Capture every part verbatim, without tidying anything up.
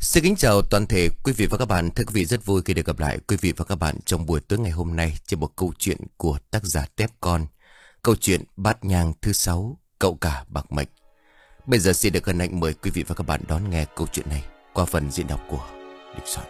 Xin kính chào toàn thể quý vị và các bạn. Thưa quý vị, rất vui khi được gặp lại quý vị và các bạn trong buổi tối ngày hôm nay trên một câu chuyện của tác giả Tép Con. Câu chuyện Bát Nhang thứ sáu, Cậu Cả Bạc Mệnh. Bây giờ xin được hân hạnh mời quý vị và các bạn đón nghe câu chuyện này qua phần diễn đọc của Địch Soạn.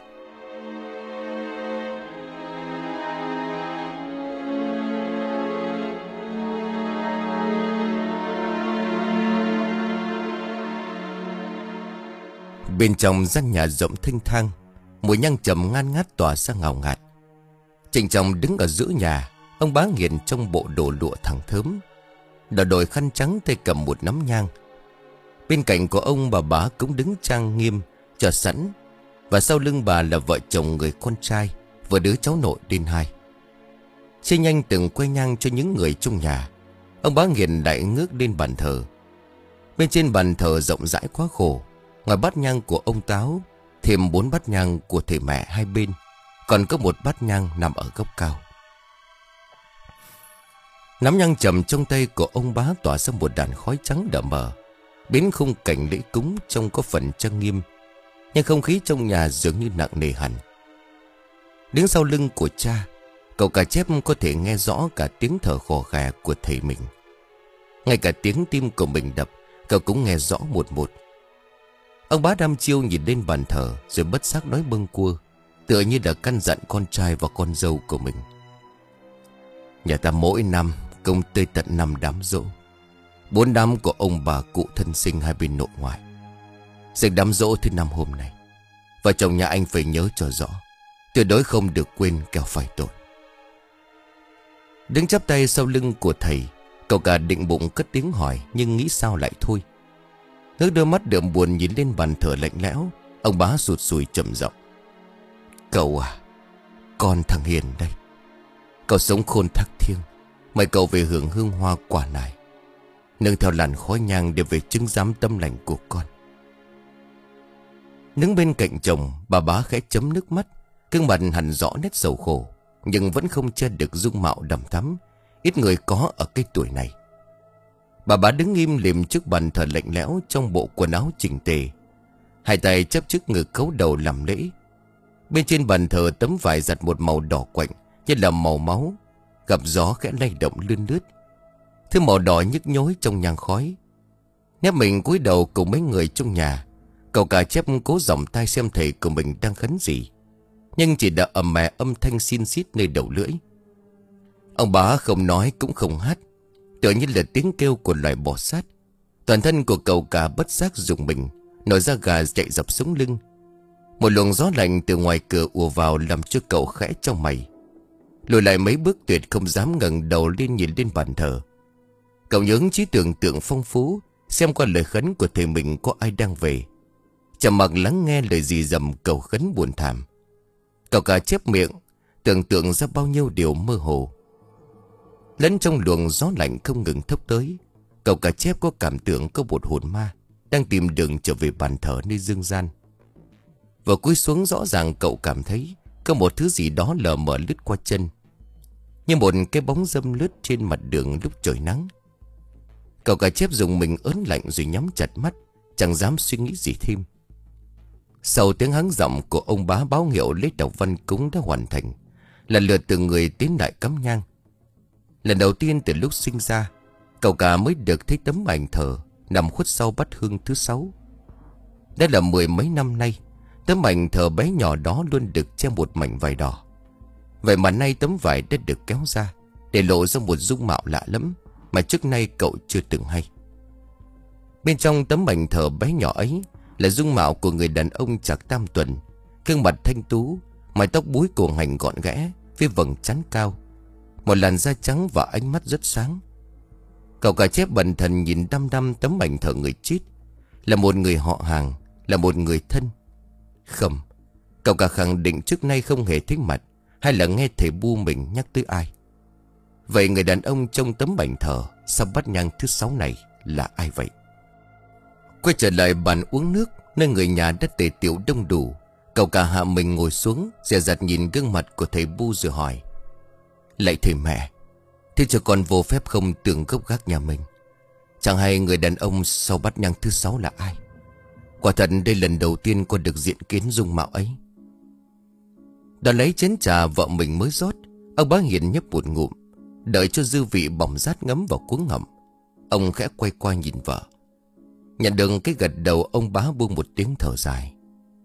Bên trong gian nhà rộng thênh thang, mùi nhang trầm ngan ngát tỏa ra ngào ngạt. Trịnh Trọng đứng ở giữa nhà, ông Bá Nghiền trong bộ đồ lụa thẳng thớm, đầu đội khăn trắng, tay cầm một nắm nhang. Bên cạnh của ông, bà Bá cũng đứng trang nghiêm chờ sẵn, và sau lưng bà là vợ chồng người con trai và đứa cháu nội đến hai. Chia nhanh từng que nhang cho những người trong nhà, ông Bá Nghiền lại ngước lên bàn thờ. Bên trên bàn thờ rộng rãi quá khổ, ngoài bát nhang của ông Táo, thêm bốn bát nhang của thầy mẹ hai bên, còn có một bát nhang nằm ở góc cao. Nắm nhang trầm trong tay của ông Bá tỏa ra một đàn khói trắng đậm mờ, biến khung cảnh lễ cúng trông có phần trang nghiêm, nhưng không khí trong nhà dường như nặng nề hẳn. Đứng sau lưng của cha, cậu Cả Chép có thể nghe rõ cả tiếng thở khò khè của thầy mình. Ngay cả tiếng tim của mình đập, cậu cũng nghe rõ một một. Ông Bá đăm chiêu nhìn lên bàn thờ, rồi bất giác nói bâng quơ, tựa như đã căn dặn con trai và con dâu của mình. Nhà ta mỗi năm công tới tận năm đám giỗ, bốn đám của ông bà cụ thân sinh hai bên nội ngoại. Dịch đám giỗ thứ năm hôm nay, vợ chồng nhà anh phải nhớ cho rõ, tuyệt đối không được quên kẻo phải tội. Đứng chắp tay sau lưng của thầy, cậu Cả định bụng cất tiếng hỏi, nhưng nghĩ sao lại thôi. Ngước đôi mắt đượm buồn nhìn lên bàn thờ lạnh lẽo, ông Bá sụt sùi trầm giọng: Cậu à, con thằng Hiền đây. Cậu sống khôn thác thiêng, mời cậu về hưởng hương hoa quả này, nương theo làn khói nhang để về chứng giám tâm lành của con. Đứng bên cạnh chồng, bà Bá khẽ chấm nước mắt, gương mặt hằn rõ nét sầu khổ, nhưng vẫn không che được dung mạo đằm thắm ít người có ở cái tuổi này. Bà Bá đứng im lìm trước bàn thờ lạnh lẽo trong bộ quần áo chỉnh tề, hai tay chắp trước ngực khấu đầu làm lễ. Bên trên bàn thờ tấm vải giặt một màu đỏ quạnh như là màu máu, gặp gió khẽ lay động lươn lướt. Thứ màu đỏ nhức nhối trong nhang khói. Nép mình cúi đầu cùng mấy người trong nhà, cậu Cả Chép cố dòng tai xem thầy của mình đang khấn gì, nhưng chỉ đã ầm mè âm thanh xin xít nơi đầu lưỡi. Ông Bá không nói cũng không hát, tựa như là tiếng kêu của loài bò sát. Toàn thân của cậu Cả bất giác rùng mình, nổi da gà chạy dọc sống lưng. Một luồng gió lạnh từ ngoài cửa ùa vào làm cho cậu khẽ trong mày. Lùi lại mấy bước tuyệt không dám ngẩng đầu lên nhìn lên bàn thờ. Cậu nhớ trí tưởng tượng phong phú, xem qua lời khấn của thầy mình có ai đang về, trầm mặc lắng nghe lời dì dầm cầu khấn buồn thảm. Cậu Cả chép miệng, tưởng tượng ra bao nhiêu điều mơ hồ. Lẫn trong luồng gió lạnh không ngừng thốc tới, cậu Cả Chép có cảm tưởng có một hồn ma đang tìm đường trở về bàn thờ nơi dương gian. Vừa cúi xuống, rõ ràng cậu cảm thấy có một thứ gì đó lờ mờ lướt qua chân, như một cái bóng râm lướt trên mặt đường lúc trời nắng. Cậu Cả Chép dùng mình ớn lạnh rồi nhắm chặt mắt, chẳng dám suy nghĩ gì thêm. Sau tiếng hắng giọng của ông Bá báo hiệu lễ đọc văn cúng đã hoàn thành, lần lượt từng người tiến lại cắm nhang. Lần đầu tiên từ lúc sinh ra, cậu Cả mới được thấy tấm ảnh thờ nằm khuất sau bát hương thứ sáu. Đã là mười mấy năm nay, tấm ảnh thờ bé nhỏ đó luôn được che một mảnh vải đỏ. Vậy mà nay tấm vải đã được kéo ra, để lộ ra một dung mạo lạ lẫm mà trước nay cậu chưa từng hay. Bên trong tấm ảnh thờ bé nhỏ ấy là dung mạo của người đàn ông chạc tam tuần, gương mặt thanh tú, mái tóc búi cổ hành gọn ghẽ với vầng trán cao, một làn da trắng và ánh mắt rất sáng. Cậu Cả Chép bần thần nhìn đăm đăm tấm ảnh thờ người chết. Là một người họ hàng, là một người thân. Không, cậu Cả khẳng định trước nay không hề thấy mặt hay là nghe thầy bu mình nhắc tới ai. Vậy người đàn ông trong tấm ảnh thờ sau bát nhang thứ sáu này là ai vậy? Quay trở lại bàn uống nước, nơi người nhà đã tề tiệu đông đủ, cậu Cả hạ mình ngồi xuống, dè dặt nhìn gương mặt của thầy bu rồi hỏi: Lạy thầy mẹ, thế cho con vô phép không tưởng gốc gác nhà mình, chẳng hay người đàn ông sau bát nhang thứ sáu là ai? Quả thật đây lần đầu tiên con được diện kiến dung mạo ấy. Đã lấy chén trà vợ mình mới rót, ông bá Hiền nhấp một ngụm, đợi cho dư vị bỏng rát ngấm vào cuống họng. Ông khẽ quay qua nhìn vợ. Nhận được cái gật đầu, ông bá buông một tiếng thở dài.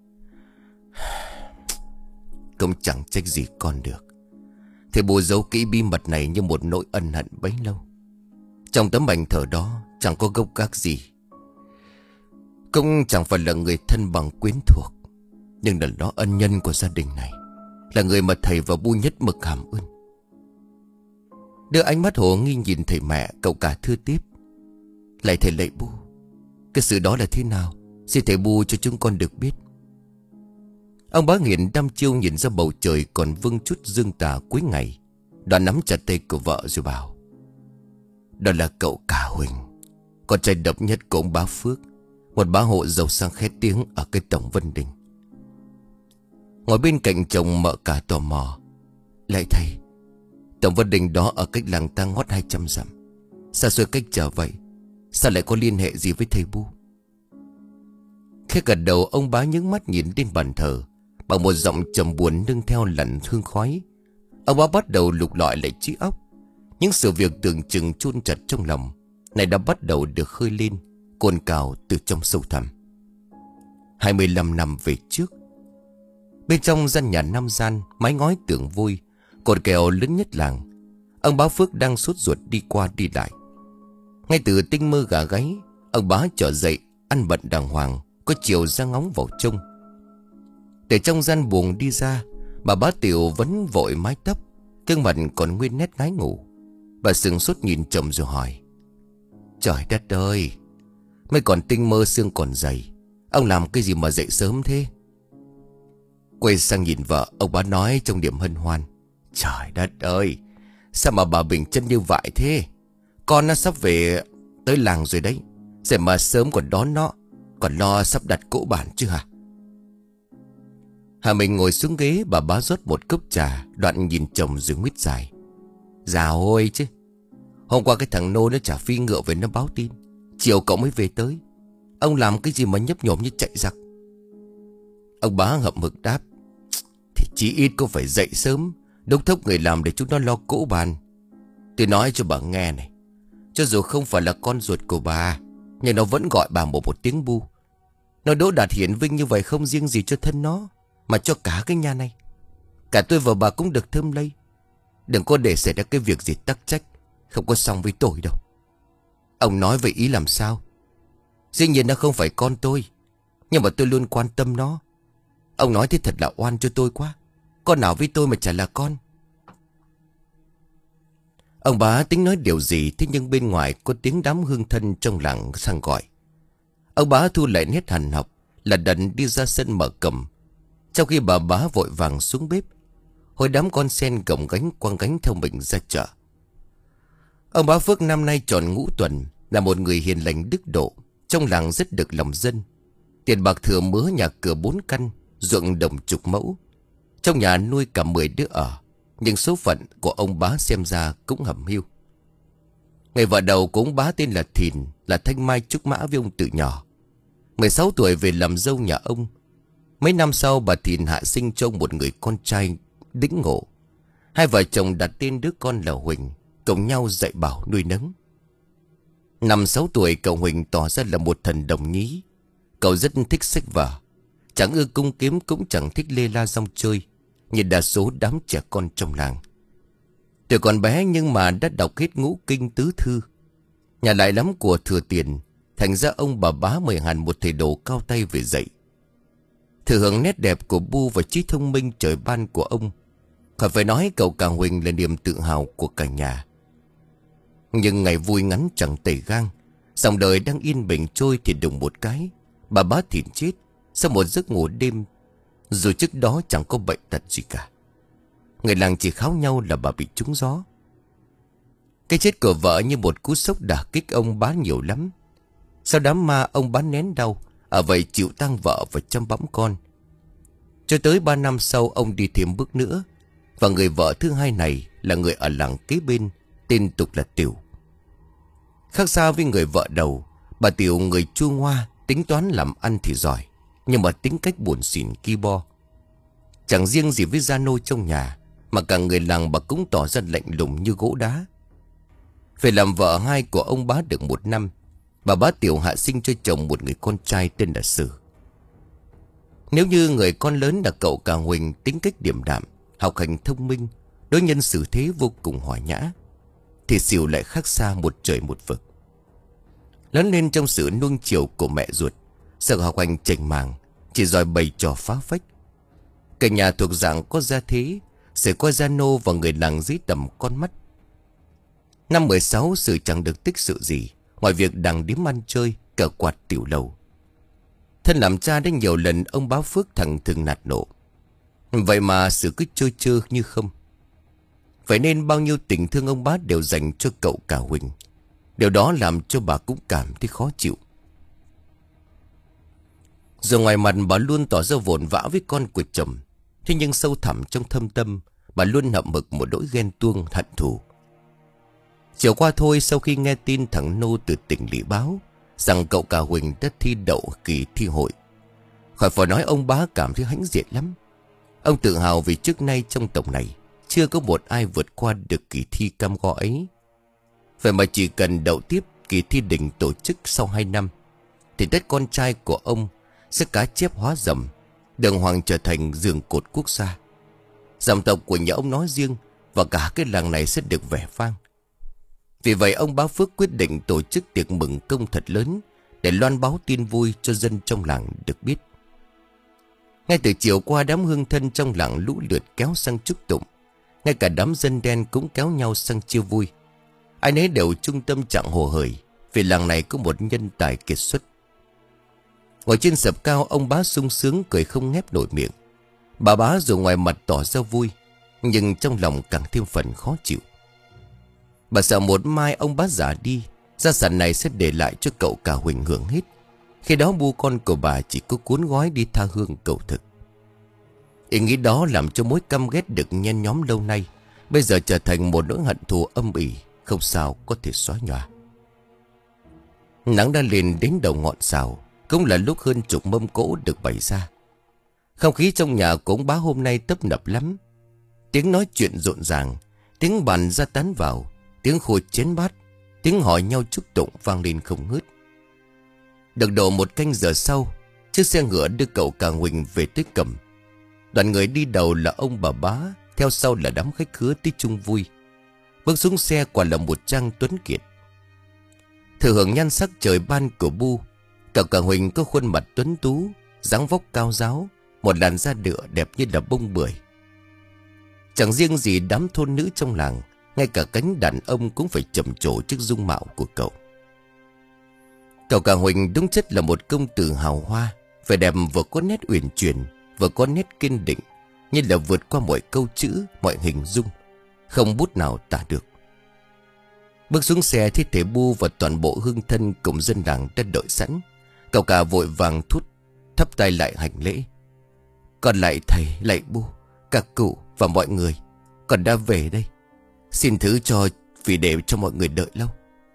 Cũng chẳng trách gì con được. Thầy bù giấu kỹ bí mật này như một nỗi ân hận bấy lâu. Trong tấm ảnh thờ đó chẳng có gốc gác gì, cũng chẳng phải là người thân bằng quyến thuộc, nhưng lần đó ân nhân của gia đình này, là người mà thầy và Bu nhất mực cảm ơn. Đưa ánh mắt hồ nghi nhìn thầy mẹ, cậu cả thưa tiếp. Lạy thầy lạy Bu, cái sự đó là thế nào? Xin thầy Bu cho chúng con được biết. Ông bá Hiền đăm chiêu nhìn ra bầu trời còn vương chút dương tà cuối ngày, đoạn nắm chặt tay của vợ rồi bảo. Đó là cậu cả Huỳnh, con trai độc nhất của ông bá Phước, một bá hộ giàu sang khét tiếng ở cái tổng Vân Đình. Ngồi bên cạnh chồng mợ cả tò mò. Lạy thầy, tổng Vân Đình đó ở cách làng ta ngót hai trăm dặm, xa xôi cách trở vậy, sao lại có liên hệ gì với thầy Bu? Khi gật đầu, ông bá nhướng mắt nhìn lên bàn thờ. Bằng một giọng trầm buồn nương theo làn hương khói, ông bá bắt đầu lục lọi lại trí óc. Những sự việc tưởng chừng chôn chặt trong lòng này đã bắt đầu được khơi lên, cồn cào từ trong sâu thẳm. Hai mươi lăm năm về trước, bên trong gian nhà năm gian, mái ngói tường vôi, cột kèo lớn nhất làng, ông bá Phước đang sốt ruột đi qua đi lại. Ngay từ tinh mơ gà gáy, ông bá trở dậy, ăn bận đàng hoàng, có chiều ra ngóng vào trông. Để trong gian buồng đi ra, bà bá Tiểu vẫn vội mái tóc, gương mặt còn nguyên nét ngái ngủ. Bà sừng sốt nhìn chồng rồi hỏi. Trời đất ơi, mới còn tinh mơ xương còn dày, ông làm cái gì mà dậy sớm thế? Quay sang nhìn vợ, ông bá nói trong điểm hân hoan. Trời đất ơi, sao mà bà bình chân như vậy thế? Con nó sắp về tới làng rồi đấy, rồi mà sớm còn đón nó, còn lo sắp đặt cỗ bản chứ hả? Hà Minh ngồi xuống ghế, bà bá rót một cốc trà, đoạn nhìn chồng rồi nguyết dài. Già ôi chứ, hôm qua cái thằng Nô nó trả phi ngựa về nó báo tin, chiều cậu mới về tới. Ông làm cái gì mà nhấp nhổm như chạy giặc? Ông bá hậm hực đáp. Thì chí ít cũng phải dậy sớm, đốc thúc người làm để chúng nó lo cỗ bàn. Tôi nói cho bà nghe này, cho dù không phải là con ruột của bà, nhưng nó vẫn gọi bà một một tiếng Bu. Nó đỗ đạt hiển vinh như vậy không riêng gì cho thân nó, mà cho cả cái nhà này. Cả tôi và bà cũng được thơm lây. Đừng có để xảy ra cái việc gì tắc trách, không có xong với tôi đâu. Ông nói vậy ý làm sao? Dĩ nhiên nó không phải con tôi, nhưng mà tôi luôn quan tâm nó. Ông nói thế thật là oan cho tôi quá. Con nào với tôi mà chả là con. Ông bá tính nói điều gì, thế nhưng bên ngoài có tiếng đám hương thân trong làng sang gọi. Ông bá thu lại nét hằn học, là đần đi ra sân mở cầm, trong khi bà bá vội vàng xuống bếp. Hồi đám con sen gồng gánh quăng gánh theo mình ra chợ. Ông bá Phước năm nay tròn ngũ tuần, là một người hiền lành đức độ, trong làng rất được lòng dân. Tiền bạc thừa mứa nhà cửa bốn căn, ruộng đồng chục mẫu. Trong nhà nuôi cả mười đứa ở, nhưng số phận của ông bá xem ra cũng hẩm hiu. Người vợ đầu của ông bá tên là Thìn, là thanh mai trúc mã với ông từ nhỏ. mười sáu tuổi về làm dâu nhà ông. Mấy năm sau bà Thìn hạ sinh cho ông một người con trai đĩnh ngộ. Hai vợ chồng đặt tên đứa con là Huỳnh, cùng nhau dạy bảo nuôi nấng. Năm sáu tuổi cậu Huỳnh tỏ ra là một thần đồng nhí. Cậu rất thích sách vở, chẳng ưa cung kiếm, cũng chẳng thích lê la rong chơi như đa số đám trẻ con trong làng. Tuổi còn bé nhưng mà đã đọc hết ngũ kinh tứ thư. Nhà lại lắm của thừa tiền, thành ra ông bà bá mời hẳn một thầy đồ cao tay về dạy. Thừa hưởng nét đẹp của Bu và trí thông minh trời ban của ông, khỏi phải nói cậu cả Huỳnh là niềm tự hào của cả nhà. Nhưng ngày vui ngắn chẳng tẩy gang, dòng đời đang yên bình trôi thì đùng một cái, bà bá Thìn chết sau một giấc ngủ đêm, dù trước đó chẳng có bệnh tật gì cả. Người làng chỉ kháo nhau là bà bị trúng gió. Cái chết của vợ như một cú sốc đả kích ông bá nhiều lắm. Sau đám ma, ông bá nén đau, ở vậy chịu tang vợ và chăm bẵm con. Cho tới ba năm sau, ông đi thêm bước nữa, và người vợ thứ hai này là người ở làng kế bên, tên tục là Tiểu. Khác xa với người vợ đầu, bà Tiểu người chua ngoa, tính toán làm ăn thì giỏi, nhưng mà tính cách buồn xỉn ki bo. Chẳng riêng gì với gia nô trong nhà, mà cả người làng bà cũng tỏ ra lạnh lùng như gỗ đá. Về làm vợ hai của ông bá được một năm, bà bá Tiểu hạ sinh cho chồng một người con trai tên là Sử. Nếu như người con lớn là cậu cả Huỳnh tính cách điềm đạm, học hành thông minh, đối nhân xử thế vô cùng hòa nhã, thì Sửu lại khác xa một trời một vực. Lớn lên trong sự nuông chiều của mẹ ruột, sợ học hành chảnh màng, chỉ giỏi bày trò phá phách. Cả nhà thuộc dạng có gia thế, sẽ coi gia nô và người làng dưới tầm con mắt. Năm mười sáu, Sử chẳng được tích sự gì ngoài việc đằng điếm ăn chơi, cờ quạt tiểu lầu. Thân làm cha đã nhiều lần ông bá Phước thằng thường nạt nộ, vậy mà Sử cứ trôi trơ như không. Vậy nên bao nhiêu tình thương ông bá đều dành cho cậu cả Huỳnh. Điều đó làm cho bà cũng cảm thấy khó chịu. Dù ngoài mặt bà luôn tỏ ra vồn vã với con của chồng, thế nhưng sâu thẳm trong thâm tâm, bà luôn hậm hực một nỗi ghen tuông hận thù. Chiều qua thôi, sau khi nghe tin thằng Nô từ tỉnh lỵ báo rằng cậu cả Huỳnh đã thi đậu kỳ thi hội, khỏi phải nói ông bá cảm thấy hãnh diện lắm. Ông tự hào vì trước nay trong tổng này chưa có một ai vượt qua được kỳ thi cam go ấy. Vậy mà chỉ cần đậu tiếp kỳ thi đỉnh tổ chức sau hai năm, thì đất con trai của ông sẽ cá chép hóa rầm, đường hoàng trở thành giường cột quốc gia. Dòng tộc của nhà ông nói riêng và cả cái làng này sẽ được vẻ vang. Vì vậy ông bá Phước quyết định tổ chức tiệc mừng công thật lớn để loan báo tin vui cho dân trong làng được biết. Ngay từ chiều qua, đám hương thân trong làng lũ lượt kéo sang chúc tụng. Ngay cả đám dân đen cũng kéo nhau sang chia vui. Ai nấy đều trung tâm trạng hồ hởi vì làng này có một nhân tài kiệt xuất. Ngồi trên sập cao, ông bá sung sướng cười không ngép nổi miệng. Bà bá dù ngoài mặt tỏ ra vui, nhưng trong lòng càng thêm phần khó chịu. Bà sợ một mai ông bá già đi, gia sản này sẽ để lại cho cậu cả Huỳnh hưởng hết. Khi đó bu con của bà chỉ có cuốn gói đi tha hương cầu thực. Ý nghĩ đó làm cho mối căm ghét được nhen nhóm lâu nay bây giờ trở thành một nỗi hận thù âm ỉ, không sao có thể xóa nhòa. Nắng đã lên đến đầu ngọn sào, cũng là lúc hơn chục mâm cỗ được bày ra. Không khí trong nhà của ông bá hôm nay tấp nập lắm. Tiếng nói chuyện rộn ràng, tiếng bàn ra tán vào, tiếng khô chén bát, tiếng hỏi nhau chúc tụng vang lên không ngớt. Được độ một canh giờ sau, chiếc xe ngựa đưa cậu cả Huỳnh về tới Cẩm. Đoàn người đi đầu là ông bà bá, theo sau là đám khách khứa tới chung vui. Bước xuống xe quả là một trang tuấn kiệt. Thừa hưởng nhan sắc trời ban của bu, cậu cả Huỳnh có khuôn mặt tuấn tú, dáng vóc cao ráo, một làn da đựa đẹp như là bông bưởi. Chẳng riêng gì đám thôn nữ trong làng, ngay cả cánh đàn ông cũng phải trầm trồ trước dung mạo của cậu. Cậu cả Huỳnh đúng chất là một công tử hào hoa, vẻ đẹp vừa có nét uyển chuyển, vừa có nét kiên định, như là vượt qua mọi câu chữ, mọi hình dung, không bút nào tả được. Bước xuống xe thì thể bu và toàn bộ hương thân cùng dân làng đã đợi sẵn. Cậu cả vội vàng thút thấp tay lại hành lễ. Còn lại thầy, lại bu, các cụ và mọi người, còn đã về đây. Xin thứ cho vì để cho mọi người đợi lâu.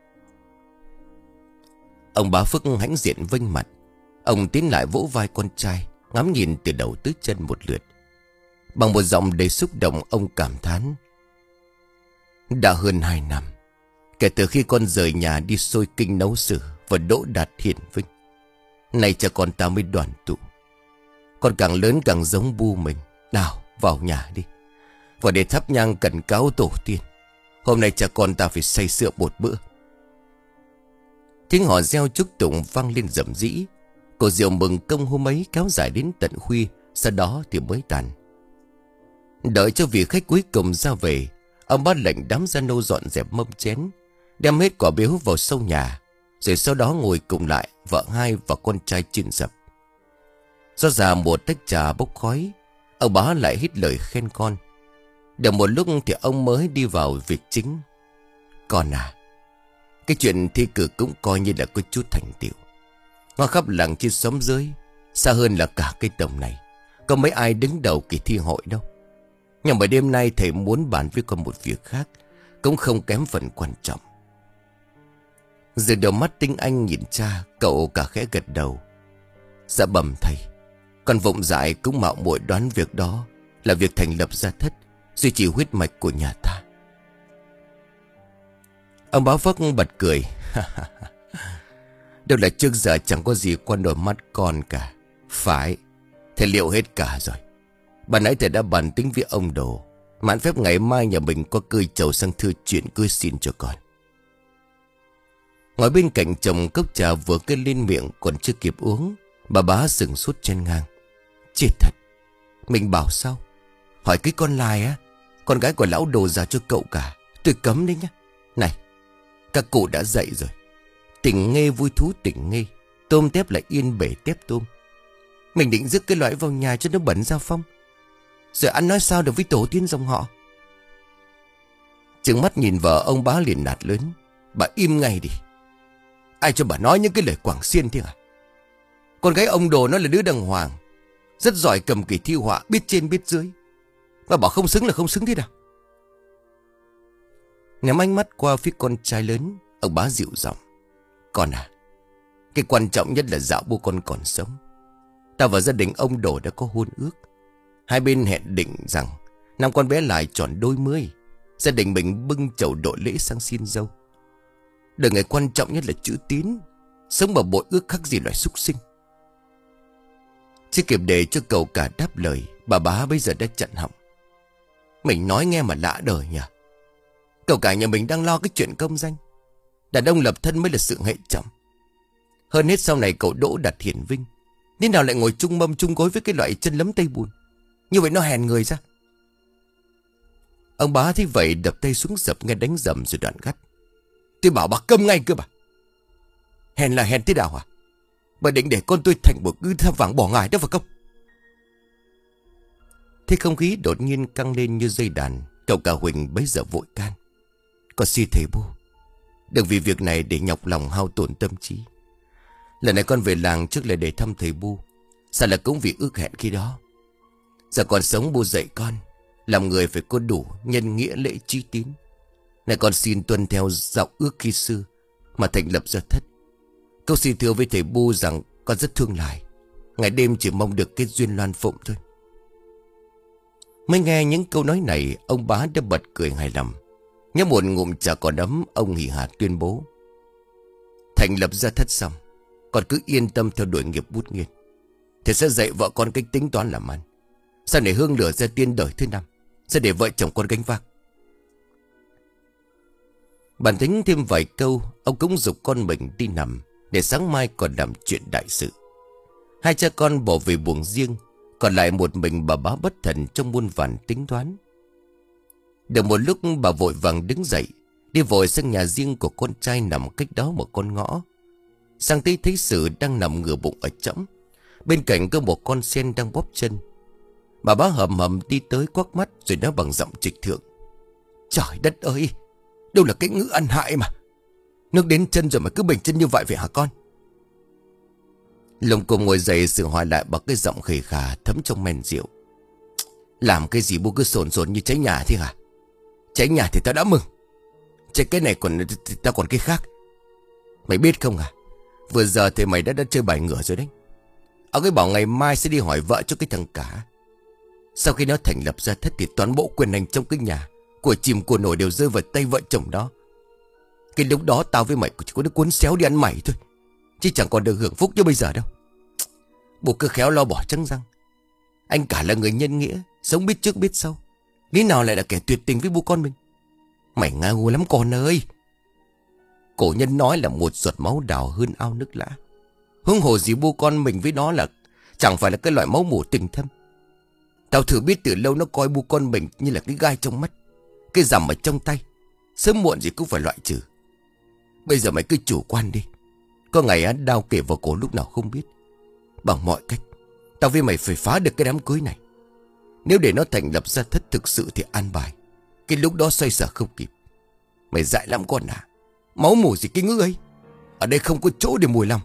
Ông bá Phước hãnh diện vênh mặt. Ông tiến lại vỗ vai con trai, ngắm nhìn từ đầu tới chân một lượt. Bằng một giọng đầy xúc động, ông cảm thán. Đã hơn hai năm kể từ khi con rời nhà đi sôi kinh nấu sử và đỗ đạt hiển vinh. Nay cha con ta mới đoàn tụ. Con càng lớn càng giống bu mình. Nào vào nhà đi, và để thắp nhang cẩn cáo tổ tiên. Hôm nay cha con ta phải say sưa một bữa. Tiếng hò reo chúc tụng vang lên rầm rĩ. Cuộc rượu mừng công hôm ấy kéo dài đến tận khuya, sau đó thì mới tàn. Đợi cho vị khách cuối cùng ra về, ông bắt lệnh đám gia nô dọn dẹp mâm chén, đem hết quả biếu vào sau nhà, rồi sau đó ngồi cùng lại vợ hai và con trai chìm sập. Do ra một tách trà bốc khói, ông bá lại hít lời khen con. Được một lúc thì ông mới đi vào việc chính. Con à, cái chuyện thi cử cũng coi như là có chút thành tựu. Hoa khắp làng trên xóm dưới, xa hơn là cả cái tổng này, có mấy ai đứng đầu kỳ thi hội đâu. Nhưng mà đêm nay thầy muốn bàn với con một việc khác, cũng không kém phần quan trọng. Rồi đôi mắt tinh anh nhìn cha, cậu cả khẽ gật đầu. Dạ bẩm thầy, con vụng dại cũng mạo muội đoán việc đó là việc thành lập gia thất, duy trì huyết mạch của nhà ta. Ông Báo Phước bật cười. Đâu là trước giờ chẳng có gì qua đôi mắt con cả. Phải, thầy liệu hết cả rồi. Bà nãy thầy đã bàn tính với ông Đồ, mãn phép ngày mai nhà mình có cơi trầu sang thư chuyện cưới xin cho con. Ngồi bên cạnh chồng cốc trà vừa kê lên miệng còn chưa kịp uống, bà bá sừng sốt chen ngang. Chết thật, mình bảo sao? Hỏi cái con Lai á, con gái của lão Đồ ra cho cậu cả. Tôi cấm đấy nhá. Này, các cụ đã dậy rồi. Tỉnh nghê vui thú tỉnh nghê, tôm tép lại yên bể tép tôm. Mình định rước cái loại vào nhà cho nó bẩn ra phong, rồi ăn nói sao được với tổ tiên dòng họ. Trừng mắt nhìn vợ, ông bá liền nạt lớn. Bà im ngay đi. Ai cho bà nói những cái lời quảng xiên thế à? Con gái ông Đồ nó là đứa đàng hoàng, rất giỏi cầm kỳ thi họa, biết trên biết dưới. Bà bảo không xứng là không xứng thế nào? Ném ánh mắt qua phía con trai lớn, ông bá dịu giọng. Con à, cái quan trọng nhất là dạo bố con còn sống. Ta và gia đình ông Đồ đã có hôn ước. Hai bên hẹn định rằng năm con bé lại tròn đôi mươi, gia đình mình bưng chầu đội lễ sang xin dâu. Đời người quan trọng nhất là chữ tín, sống bằng bội ước khác gì loài súc sinh. Chưa kịp để cho cậu cả đáp lời, bà bá bây giờ đã chặn họng. Mình nói nghe mà lạ đời nhỉ. Cậu cả nhà mình đang lo cái chuyện công danh. Đàn ông lập thân mới là sự hệ trọng. Hơn hết sau này cậu đỗ đạt hiển vinh, nên nào lại ngồi chung mâm chung gối với cái loại chân lấm tay bùn. Như vậy nó hèn người ra. Ông bá thấy vậy đập tay xuống sập nghe đánh dầm rồi đoạn gắt. Tôi bảo bà câm ngay cơ bà. Hèn là hèn thế nào à? Bà định để con tôi thành một cứ tham vàng bỏ ngài đó phải không? Thế không khí đột nhiên căng lên như dây đàn. Cậu cả Huỳnh bấy giờ vội can. Con xin thầy Bu, đừng vì việc này để nhọc lòng hao tổn tâm trí. Lần này con về làng trước là để thăm thầy Bu, sao là cũng vì ước hẹn khi đó. Giờ còn sống Bu dạy con, làm người phải có đủ nhân nghĩa lễ trí tín. Này con xin tuân theo dạo ước khi xưa mà thành lập gia thất. Câu xin thưa với thầy Bu rằng con rất thương Lại, ngày đêm chỉ mong được kết duyên loan phụng thôi. Mới nghe những câu nói này, ông bá đã bật cười hài lòng. Nhớ một ngụm trà còn ấm, ông hỉ hả tuyên bố. Thành lập gia thất xong, con cứ yên tâm theo đuổi nghiệp bút nghiên. Thầy sẽ dạy vợ con cách tính toán làm ăn. Sau này hương lửa ra tiên đời thứ năm, sẽ để vợ chồng con gánh vác. Bản tính thêm vài câu, ông cũng giục con mình đi nằm, để sáng mai còn làm chuyện đại sự. Hai cha con bỏ về buồng riêng, còn lại một mình bà bá bất thần trong muôn vàn tính toán. Được một lúc bà vội vàng đứng dậy, đi vội sang nhà riêng của con trai nằm cách đó một con ngõ. Sang tới thấy Sử đang nằm ngửa bụng ở trẫm, bên cạnh có một con sen đang bóp chân. Bà bá hầm hầm đi tới quắc mắt rồi nói bằng giọng trịch thượng. Trời đất ơi, đâu là cái ngữ ăn hại mà. Nước đến chân rồi mà cứ bình chân như vậy vậy hả con? Lồng cùng ngồi dậy, Sử hỏi lại bằng cái giọng khề khà thấm trong men rượu. Làm cái gì bố cứ sồn sồn như cháy nhà thế hả? Cháy nhà thì tao đã mừng, cháy cái này còn tao còn cái khác. Mày biết không à, vừa giờ thì mày đã đã chơi bài ngửa rồi đấy. Ông ấy bảo ngày mai sẽ đi hỏi vợ cho cái thằng Cả. Sau khi nó thành lập gia thất thì toàn bộ quyền hành trong cái nhà, của chìm của nổi đều rơi vào tay vợ chồng đó. Cái lúc đó tao với mày chỉ có đứa cuốn xéo đi ăn mày thôi, chứ chẳng còn được hưởng phúc như bây giờ đâu. Bố cứ khéo lo bỏ trắng răng. Anh Cả là người nhân nghĩa, sống biết trước biết sau, lý nào lại là kẻ tuyệt tình với bố con mình. Mày ngu lắm con ơi. Cổ nhân nói là một giọt máu đào hơn ao nước lã. Huống hồ gì bố con mình với nó là chẳng phải là cái loại máu mủ tình thâm. Tao thử biết từ lâu nó coi bố con mình như là cái gai trong mắt, cái rằm ở trong tay, sớm muộn gì cũng phải loại trừ. Bây giờ mày cứ chủ quan đi, có ngày á đao kể vào cổ lúc nào không biết. Bằng mọi cách tao với mày phải phá được cái đám cưới này. Nếu để nó thành lập gia thất thực sự thì an bài, cái lúc đó xoay sở không kịp. Mày dại lắm con à, máu mủ gì cái ngữ ấy. Ở đây không có chỗ để mùi lòng.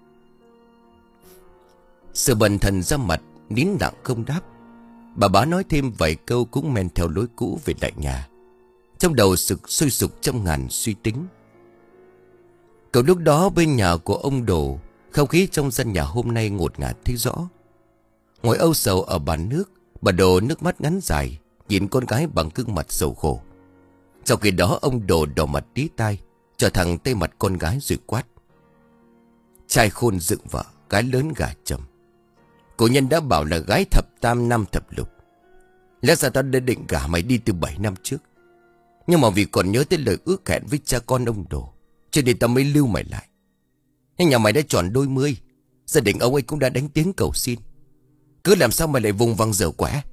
Sự bần thần ra mặt, nín lặng không đáp. Bà bá nói thêm vài câu cũng men theo lối cũ về lại nhà, trong đầu sực sôi sục trăm ngàn suy tính. Cậu lúc đó bên nhà của ông Đồ, không khí trong căn nhà hôm nay ngột ngạt thấy rõ. Ngồi âu sầu ở bàn nước, bà Đồ nước mắt ngắn dài nhìn con gái bằng gương mặt sầu khổ. Sau khi đó ông Đồ đỏ mặt tí tai, trở thẳng tay mặt con gái rồi quát: trai khôn dựng vợ, gái lớn gả chồng. Cổ nhân đã bảo là gái thập tam năm thập lục. Lẽ ra tao đã định gả mày đi từ bảy năm trước, nhưng mà vì còn nhớ tới lời ước hẹn với cha con ông Đồ, cho nên tao mới lưu mày lại. Nhưng nhà mày đã tròn đôi mươi, gia đình ông ấy cũng đã đánh tiếng cầu xin, cứ làm sao mày lại vùng vằng dở quẻ.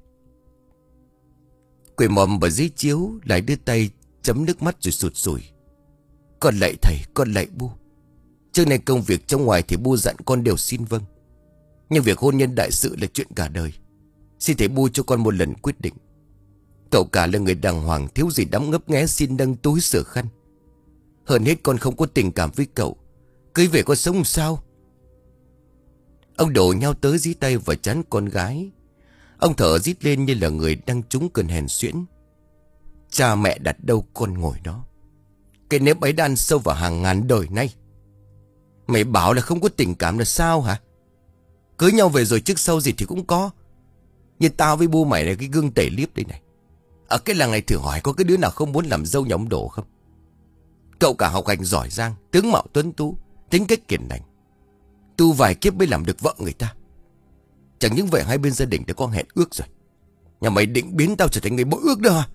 Quỷ mòm ở dưới chiếu lại đưa tay chấm nước mắt rồi sụt sùi: con lạy thầy, con lạy bu. Trước này công việc trong ngoài thì bu dặn con đều xin vâng, nhưng việc hôn nhân đại sự là chuyện cả đời. Xin thầy bu cho con một lần quyết định. Cậu cả là người đàng hoàng, thiếu gì đám ngấp nghé xin nâng túi sửa khăn. Hơn hết con không có tình cảm với cậu, cưới về con sống sao? Ông Đồ nhao tới dí tay vào trán con gái. Ông thở rít lên như là người đang trúng cơn hèn suyễn. Cha mẹ đặt đâu con ngồi đó. Cái nếp ấy đã ăn sâu vào hàng ngàn đời nay. Mày bảo là không có tình cảm là sao hả? Cưới nhau về rồi trước sau gì thì cũng có. Như tao với bu mày là cái gương tẩy liếp đây này. Ở cái làng này thử hỏi có cái đứa nào không muốn làm dâu nhà ông Đồ không? Cậu cả học hành giỏi giang, tướng mạo tuấn tú, tính cách kiên lành, tu vài kiếp mới làm được vợ người ta. Chẳng những vậy hai bên gia đình đã có hẹn ước rồi. Nhà mày định biến tao trở thành người bội ước đó hả?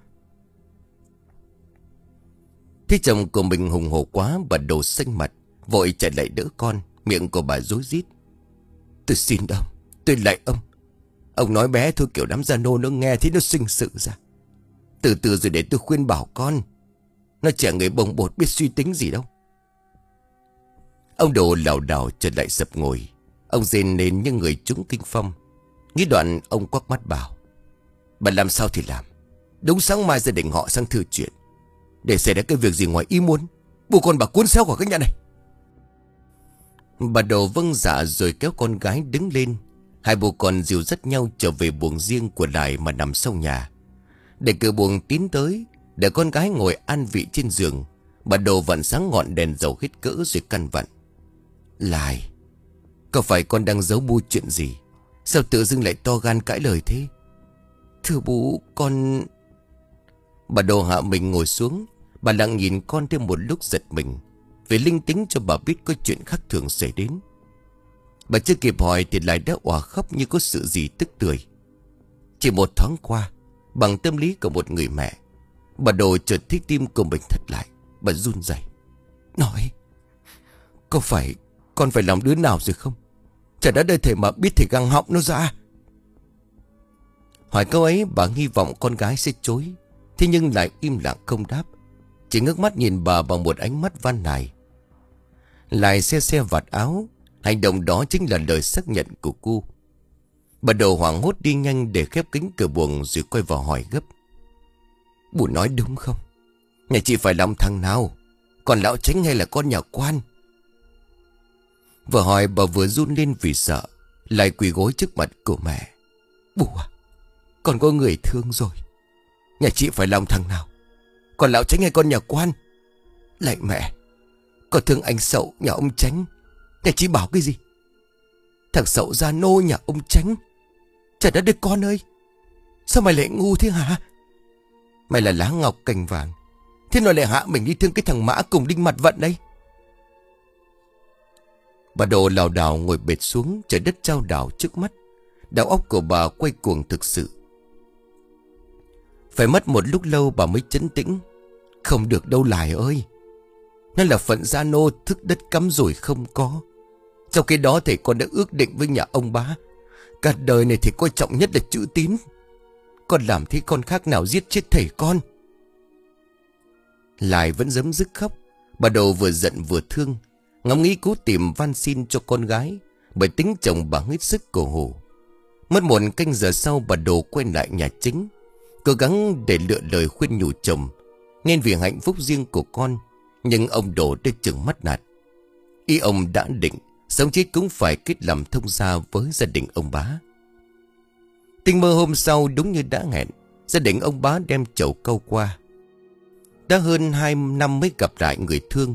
Thế chồng của mình hùng hổ quá, bà Đồ xanh mặt, vội chạy lại đỡ con. Miệng của bà rối rít: tôi xin ông, tôi lạy ông. Ông nói bé thôi, kiểu đám gia nô nó nghe thì nó sinh sự ra. Từ từ rồi để tôi khuyên bảo con. Nó trẻ người bồng bột biết suy tính gì đâu. Ông Đồ lảo đảo trở lại sập ngồi. Ông rên lên như người trúng kinh phong. Nghĩ đoạn ông quắc mắt bảo: bà làm sao thì làm, đúng sáng mai gia đình họ sang thư chuyện, để xảy ra cái việc gì ngoài ý muốn, bố con bà cuốn xéo khỏi cái nhà này. Bà Đồ vâng dạ rồi kéo con gái đứng lên. Hai bố con dìu dắt nhau trở về buồng riêng của Lại mà nằm sau nhà. Để cửa buồng tiến tới, để con gái ngồi an vị trên giường, bà Đồ vặn sáng ngọn đèn dầu hết cỡ rồi căn vặn: Lại, có phải con đang giấu bu chuyện gì? Sao tự dưng lại to gan cãi lời thế? Thưa bố, con... Bà Đồ hạ mình ngồi xuống. Bà lặng nhìn con thêm một lúc giật mình, vì linh tính cho bà biết có chuyện khác thường xảy đến. Bà chưa kịp hỏi thì lại đã òa khóc như có sự gì tức tưởi. Chỉ một thoáng qua, bằng tâm lý của một người mẹ, bà Đồ chợt thấy tim của mình thắt lại. Bà run rẩy nói: có phải con phải làm đứa nào rồi không? Chả đã đời thể mà biết thì găng họng nó ra. Hỏi câu ấy bà hy vọng con gái sẽ chối, thế nhưng lại im lặng không đáp, chỉ ngước mắt nhìn bà bằng một ánh mắt van nài. Lại xe xe vạt áo. Hành động đó chính là lời xác nhận của cô. Bà Đồ hoảng hốt đi nhanh để khép kính cửa buồng rồi quay vào hỏi gấp: bố nói đúng không? Nhà chị phải làm thằng nào? Còn lão Chánh hay là con nhà quan? Vừa hỏi bà vừa run lên vì sợ, lại quỳ gối trước mặt của mẹ: bố à, con có người thương rồi. Nhà chị phải làm thằng nào? Còn lão Chánh hay con nhà quan? Lạy mẹ, con thương anh Sậu nhà ông Chánh. Nhà chị bảo cái gì? Thằng Sậu gia nô nhà ông Chánh. Trời đất ơi con ơi, sao mày lại ngu thế hả? Mày là lá ngọc cành vàng, thế nó lại hạ mình đi thương cái thằng Mã cùng Đinh Mặt Vận đây. Bà Đồ lảo đảo ngồi bệt xuống. Trời đất chao đảo trước mắt. Đầu óc của bà quay cuồng thực sự. Phải mất một lúc lâu bà mới trấn tĩnh. Không được đâu Lại ơi, nó là phận gia nô thức đất cắm rồi không có. Trong cái đó thầy con đã ước định với nhà ông bá, cả đời này thì coi trọng nhất là chữ tín. Con làm thế con khác nào giết chết thầy con. Lại vẫn giấm dứt khóc. Bà Đồ vừa giận vừa thương, ngẫm nghĩ cố tìm van xin cho con gái, bởi tính chồng bà hết sức cổ hủ. Mất một canh giờ sau, bà Đồ quay lại nhà chính, cố gắng để lựa lời khuyên nhủ chồng, nên vì hạnh phúc riêng của con. Nhưng ông Đồ đã chừng mắt nạt. Ý ông đã định sống chết cũng phải kết làm thông gia với gia đình ông bá. Tinh mơ hôm sau đúng như đã hẹn, gia đình ông bá đem chầu cau qua. Đã hơn hai năm mới gặp lại người thương,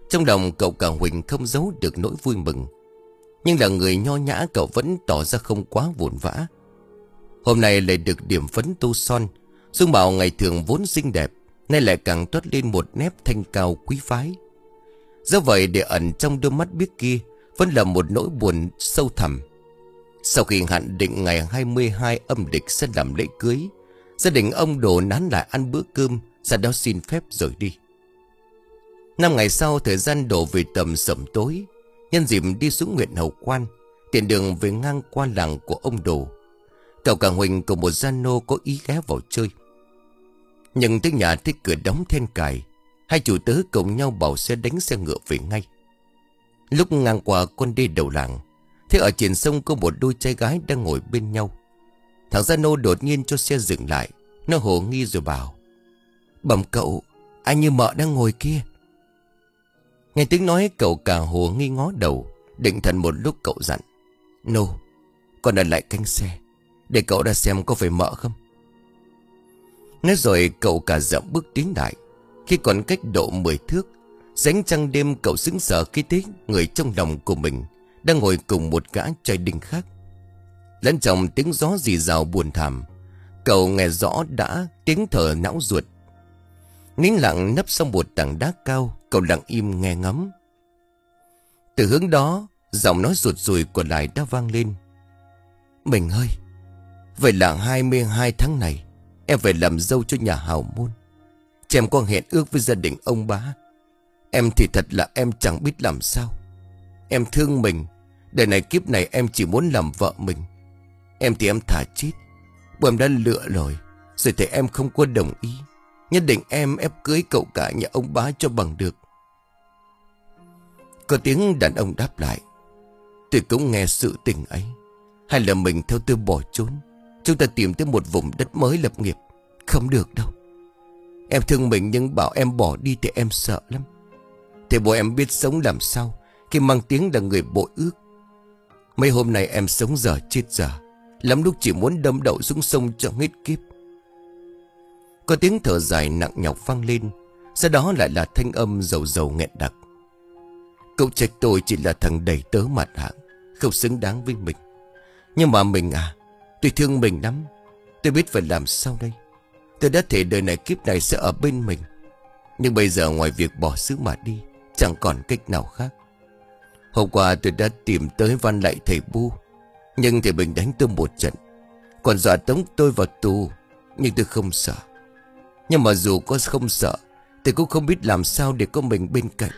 Trong lòng cậu cả Huỳnh không giấu được nỗi vui mừng. Nhưng là người nho nhã, cậu vẫn tỏ ra không quá vội vã. Hôm nay lại được điểm phấn tô son, dung mạo ngày thường vốn xinh đẹp nay lại càng toát lên một nét thanh cao quý phái. Do vậy để ẩn trong đôi mắt biếc kia vẫn là một nỗi buồn sâu thẳm. Sau khi hạn định ngày hai mươi hai âm lịch sẽ làm lễ cưới, gia đình ông Đồ nán lại ăn bữa cơm, sau đó xin phép rời đi. Năm ngày sau, thời gian đổ về tầm sẩm tối, nhân dịp đi xuống huyện Hậu Quan, tiện đường về ngang qua làng của ông Đồ, cậu cả Huỳnh cùng một gia nô có ý ghé vào chơi. Nhưng tới nhà thấy cửa đóng then cài, hai chủ tớ cùng nhau bảo xe đánh xe ngựa về ngay. Lúc ngang qua con đê đầu làng, thế ở trên sông có một đôi trai gái đang ngồi bên nhau. Thằng gia nô đột nhiên cho xe dừng lại, nó hồ nghi rồi bảo: "Bẩm cậu, anh như mợ đang ngồi kia." Nghe tiếng nói, cậu cả hồ nghi ngó đầu, định thần một lúc cậu dặn: "Nô, con ở lại canh xe, để cậu ra xem có phải mợ không." Nói rồi cậu cả dậm bước tiến lại. Khi còn cách độ mười thước, Sánh trăng đêm, cậu sững sờ khi thấy người trong lòng của mình đang ngồi cùng một gã trai đinh khác. Lẫn trong tiếng gió rì rào buồn thảm, cậu nghe rõ đã tiếng thở não ruột. Nín lặng nấp sau một tảng đá cao, cậu lặng im nghe ngắm. Từ hướng đó, giọng nói ruột rùi của lại đã vang lên: "Mình ơi, vậy là hai mươi hai tháng này em phải làm dâu cho nhà hào môn. Chị em có hẹn ước với gia đình ông bá. Em thì thật là em chẳng biết làm sao. Em thương mình, đời này kiếp này em chỉ muốn làm vợ mình. Em thì em thả chết, bởi em đã lựa rồi, rồi thì em không có đồng ý. Nhất định em ép cưới cậu cả nhà ông bá cho bằng được." Có tiếng đàn ông đáp lại: "Tôi cũng nghe sự tình ấy. Hay là mình theo tôi bỏ trốn, chúng ta tìm tới một vùng đất mới lập nghiệp. Không được đâu. Em thương mình nhưng bảo em bỏ đi thì em sợ lắm. Thế bố em biết sống làm sao khi mang tiếng là người bội ước. Mấy hôm nay em sống dở chết dở, lắm lúc chỉ muốn đâm đầu xuống sông cho hết kiếp." Có tiếng thở dài nặng nhọc vang lên, sau đó lại là thanh âm dầu dầu nghẹn đặc: "Cậu trách tôi chỉ là thằng đầy tớ mặt hạng, không xứng đáng với mình. Nhưng mà mình à, tôi thương mình lắm. Tôi biết phải làm sao đây. Tôi đã thể đời này kiếp này sẽ ở bên mình. Nhưng bây giờ ngoài việc bỏ xứ mà đi, chẳng còn cách nào khác. Hôm qua tôi đã tìm tới van lạy thầy Bu, nhưng thầy Bình đánh tôi một trận, còn dọa tống tôi vào tù. Nhưng tôi không sợ. Nhưng mà dù có không sợ, tôi cũng không biết làm sao để có mình bên cạnh."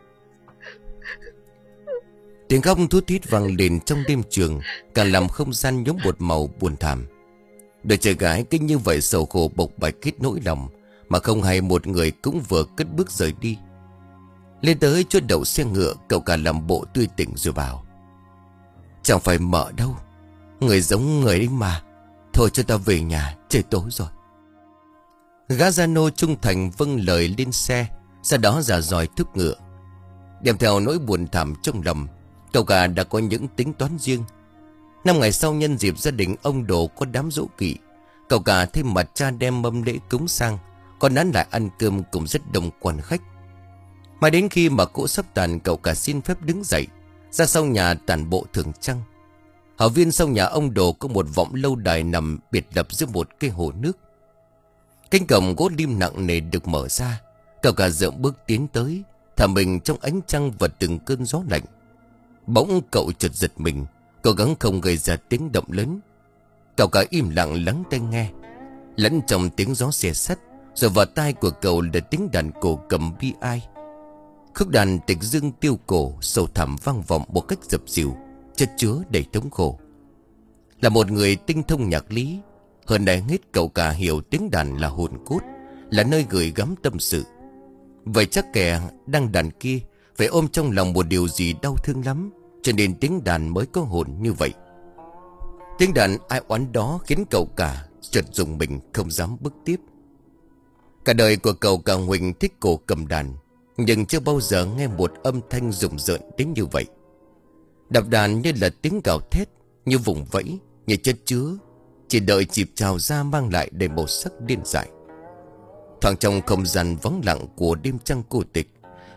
Tiếng khóc thút thít vang lên trong đêm trường, càng làm không gian nhuốm một màu buồn thảm. Đôi trai gái cứ như vậy sầu khổ bộc bạch hết nỗi lòng, mà không hay một người cũng vừa cất bước rời đi. Lên tới chỗ đậu xe ngựa, cậu cả làm bộ tươi tỉnh rồi bảo: "Chẳng phải mợ đâu, người giống người ấy mà. Thôi cho ta về nhà, trời tối rồi." Gã gia nô trung thành vâng lời lên xe, sau đó giả dòi thúc ngựa. Đem theo nỗi buồn thảm trong lòng, cậu cả đã có những tính toán riêng. Năm ngày sau, nhân dịp gia đình ông Đồ có đám giỗ kỵ, cậu cả thêm mặt cha đem mâm lễ cúng sang, còn nán lại ăn cơm cùng rất đông quan khách. Mà đến khi mà cỗ sắp tàn, cậu cả xin phép đứng dậy ra sau nhà tản bộ thường trăng. Ở viên sau nhà ông Đồ có một vọng lâu đài nằm biệt lập giữa một cái hồ nước. Cánh cổng gỗ lim nặng nề được mở ra, cậu cả dậm bước tiến tới, thả mình trong ánh trăng và từng cơn gió lạnh. Bỗng cậu chợt giật mình, cố gắng không gây ra tiếng động lớn. Cậu cả im lặng lắng tai nghe. Lẫn trong tiếng gió xé sắt, rồi vào tai của cậu là tiếng đàn cổ cầm bi ai. Khúc đàn tịch dương tiêu cổ sâu thẳm vang vọng một cách dập dìu, chất chứa đầy thống khổ. Là một người tinh thông nhạc lý, hơn ai hết cậu cả hiểu tiếng đàn là hồn cốt, là nơi gửi gắm tâm sự. Vậy chắc kẻ đang đàn kia phải ôm trong lòng một điều gì đau thương lắm, cho nên tiếng đàn mới có hồn như vậy. Tiếng đàn ai oán đó khiến cậu cả chợt rùng mình, không dám bước tiếp. Cả đời của cậu cả Huỳnh thích cổ cầm đàn, nhưng chưa bao giờ nghe một âm thanh rùng rợn đến như vậy. Đập đàn như là tiếng gào thét, như vùng vẫy, như chất chứa, chỉ đợi chịp trào ra mang lại đầy màu sắc điên dại. Thoáng trong không gian vắng lặng của đêm trăng cô tịch,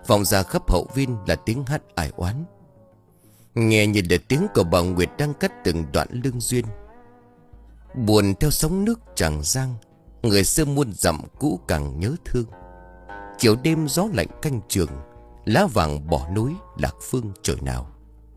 Vọng ra khắp hậu viên là tiếng hát ải oán, nghe như là tiếng của bà Nguyệt đang cắt từng đoạn lương duyên. Buồn theo sóng nước Tràng Giang, người xưa muôn dặm cũ càng nhớ thương. Chiều đêm gió lạnh canh trường, lá vàng bỏ núi lạc phương trời nào.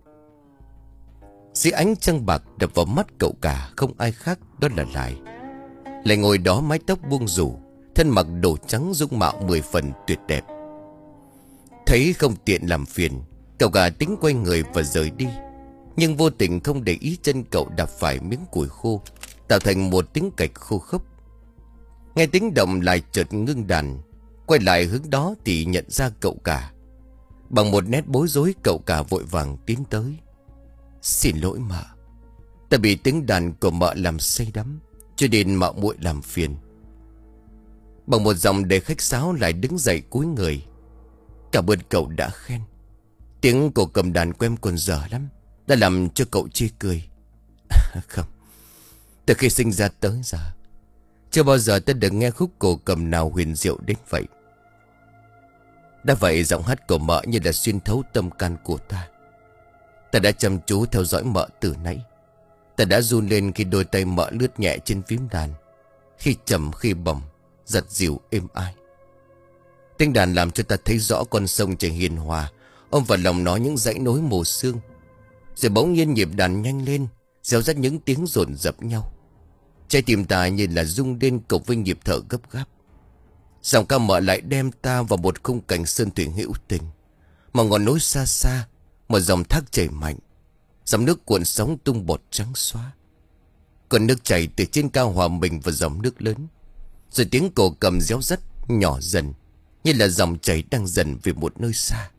Dưới ánh trăng bạc đập vào mắt cậu cả, không ai khác đó là Lại. Lại ngồi đó mái tóc buông rủ, thân mặc đồ trắng dung mạo mười phần tuyệt đẹp. Thấy không tiện làm phiền, cậu cả tính quay người và rời đi, nhưng vô tình không để ý chân cậu đạp phải miếng củi khô, tạo thành một tiếng cạch khô khốc. Nghe tiếng động Lại chợt ngưng đàn, quay lại hướng đó thì nhận ra cậu cả. Bằng một nét bối rối, cậu cả vội vàng tiến tới. Xin lỗi mợ, ta bị tiếng đàn của mợ làm say đắm, cho nên mợ muội làm phiền. Bằng một giọng đầy khách sáo, Lại đứng dậy cúi người. Cảm ơn cậu đã khen. Tiếng cổ cầm đàn của em còn dở lắm, đã làm cho cậu chê cười. Không, từ khi sinh ra tới giờ chưa bao giờ ta được nghe khúc cổ cầm nào huyền diệu đến vậy. Đã vậy giọng hát của mợ như là xuyên thấu tâm can của ta. Ta đã chăm chú theo dõi mợ từ nãy. Ta đã run lên khi đôi tay mợ lướt nhẹ trên phím đàn, khi trầm khi bồng, giật dịu êm ai. Tiếng đàn làm cho ta thấy rõ con sông chảy hiền hòa, ôm vào lòng nó những dãy nối mồ xương. Rồi bỗng nhiên nhịp đàn nhanh lên, réo rắt những tiếng dồn dập nhau. Trái tim ta như là rung lên cộng với nhịp thở gấp gáp. Giọng ca mợ lại đem ta vào một khung cảnh sơn thủy hữu tình. Một ngọn núi xa xa, một dòng thác chảy mạnh, dòng nước cuộn sóng tung bọt trắng xóa. Còn nước chảy từ trên cao hòa mình vào dòng nước lớn. Rồi tiếng cổ cầm réo rắt nhỏ dần, như là dòng chảy đang dần về một nơi xa.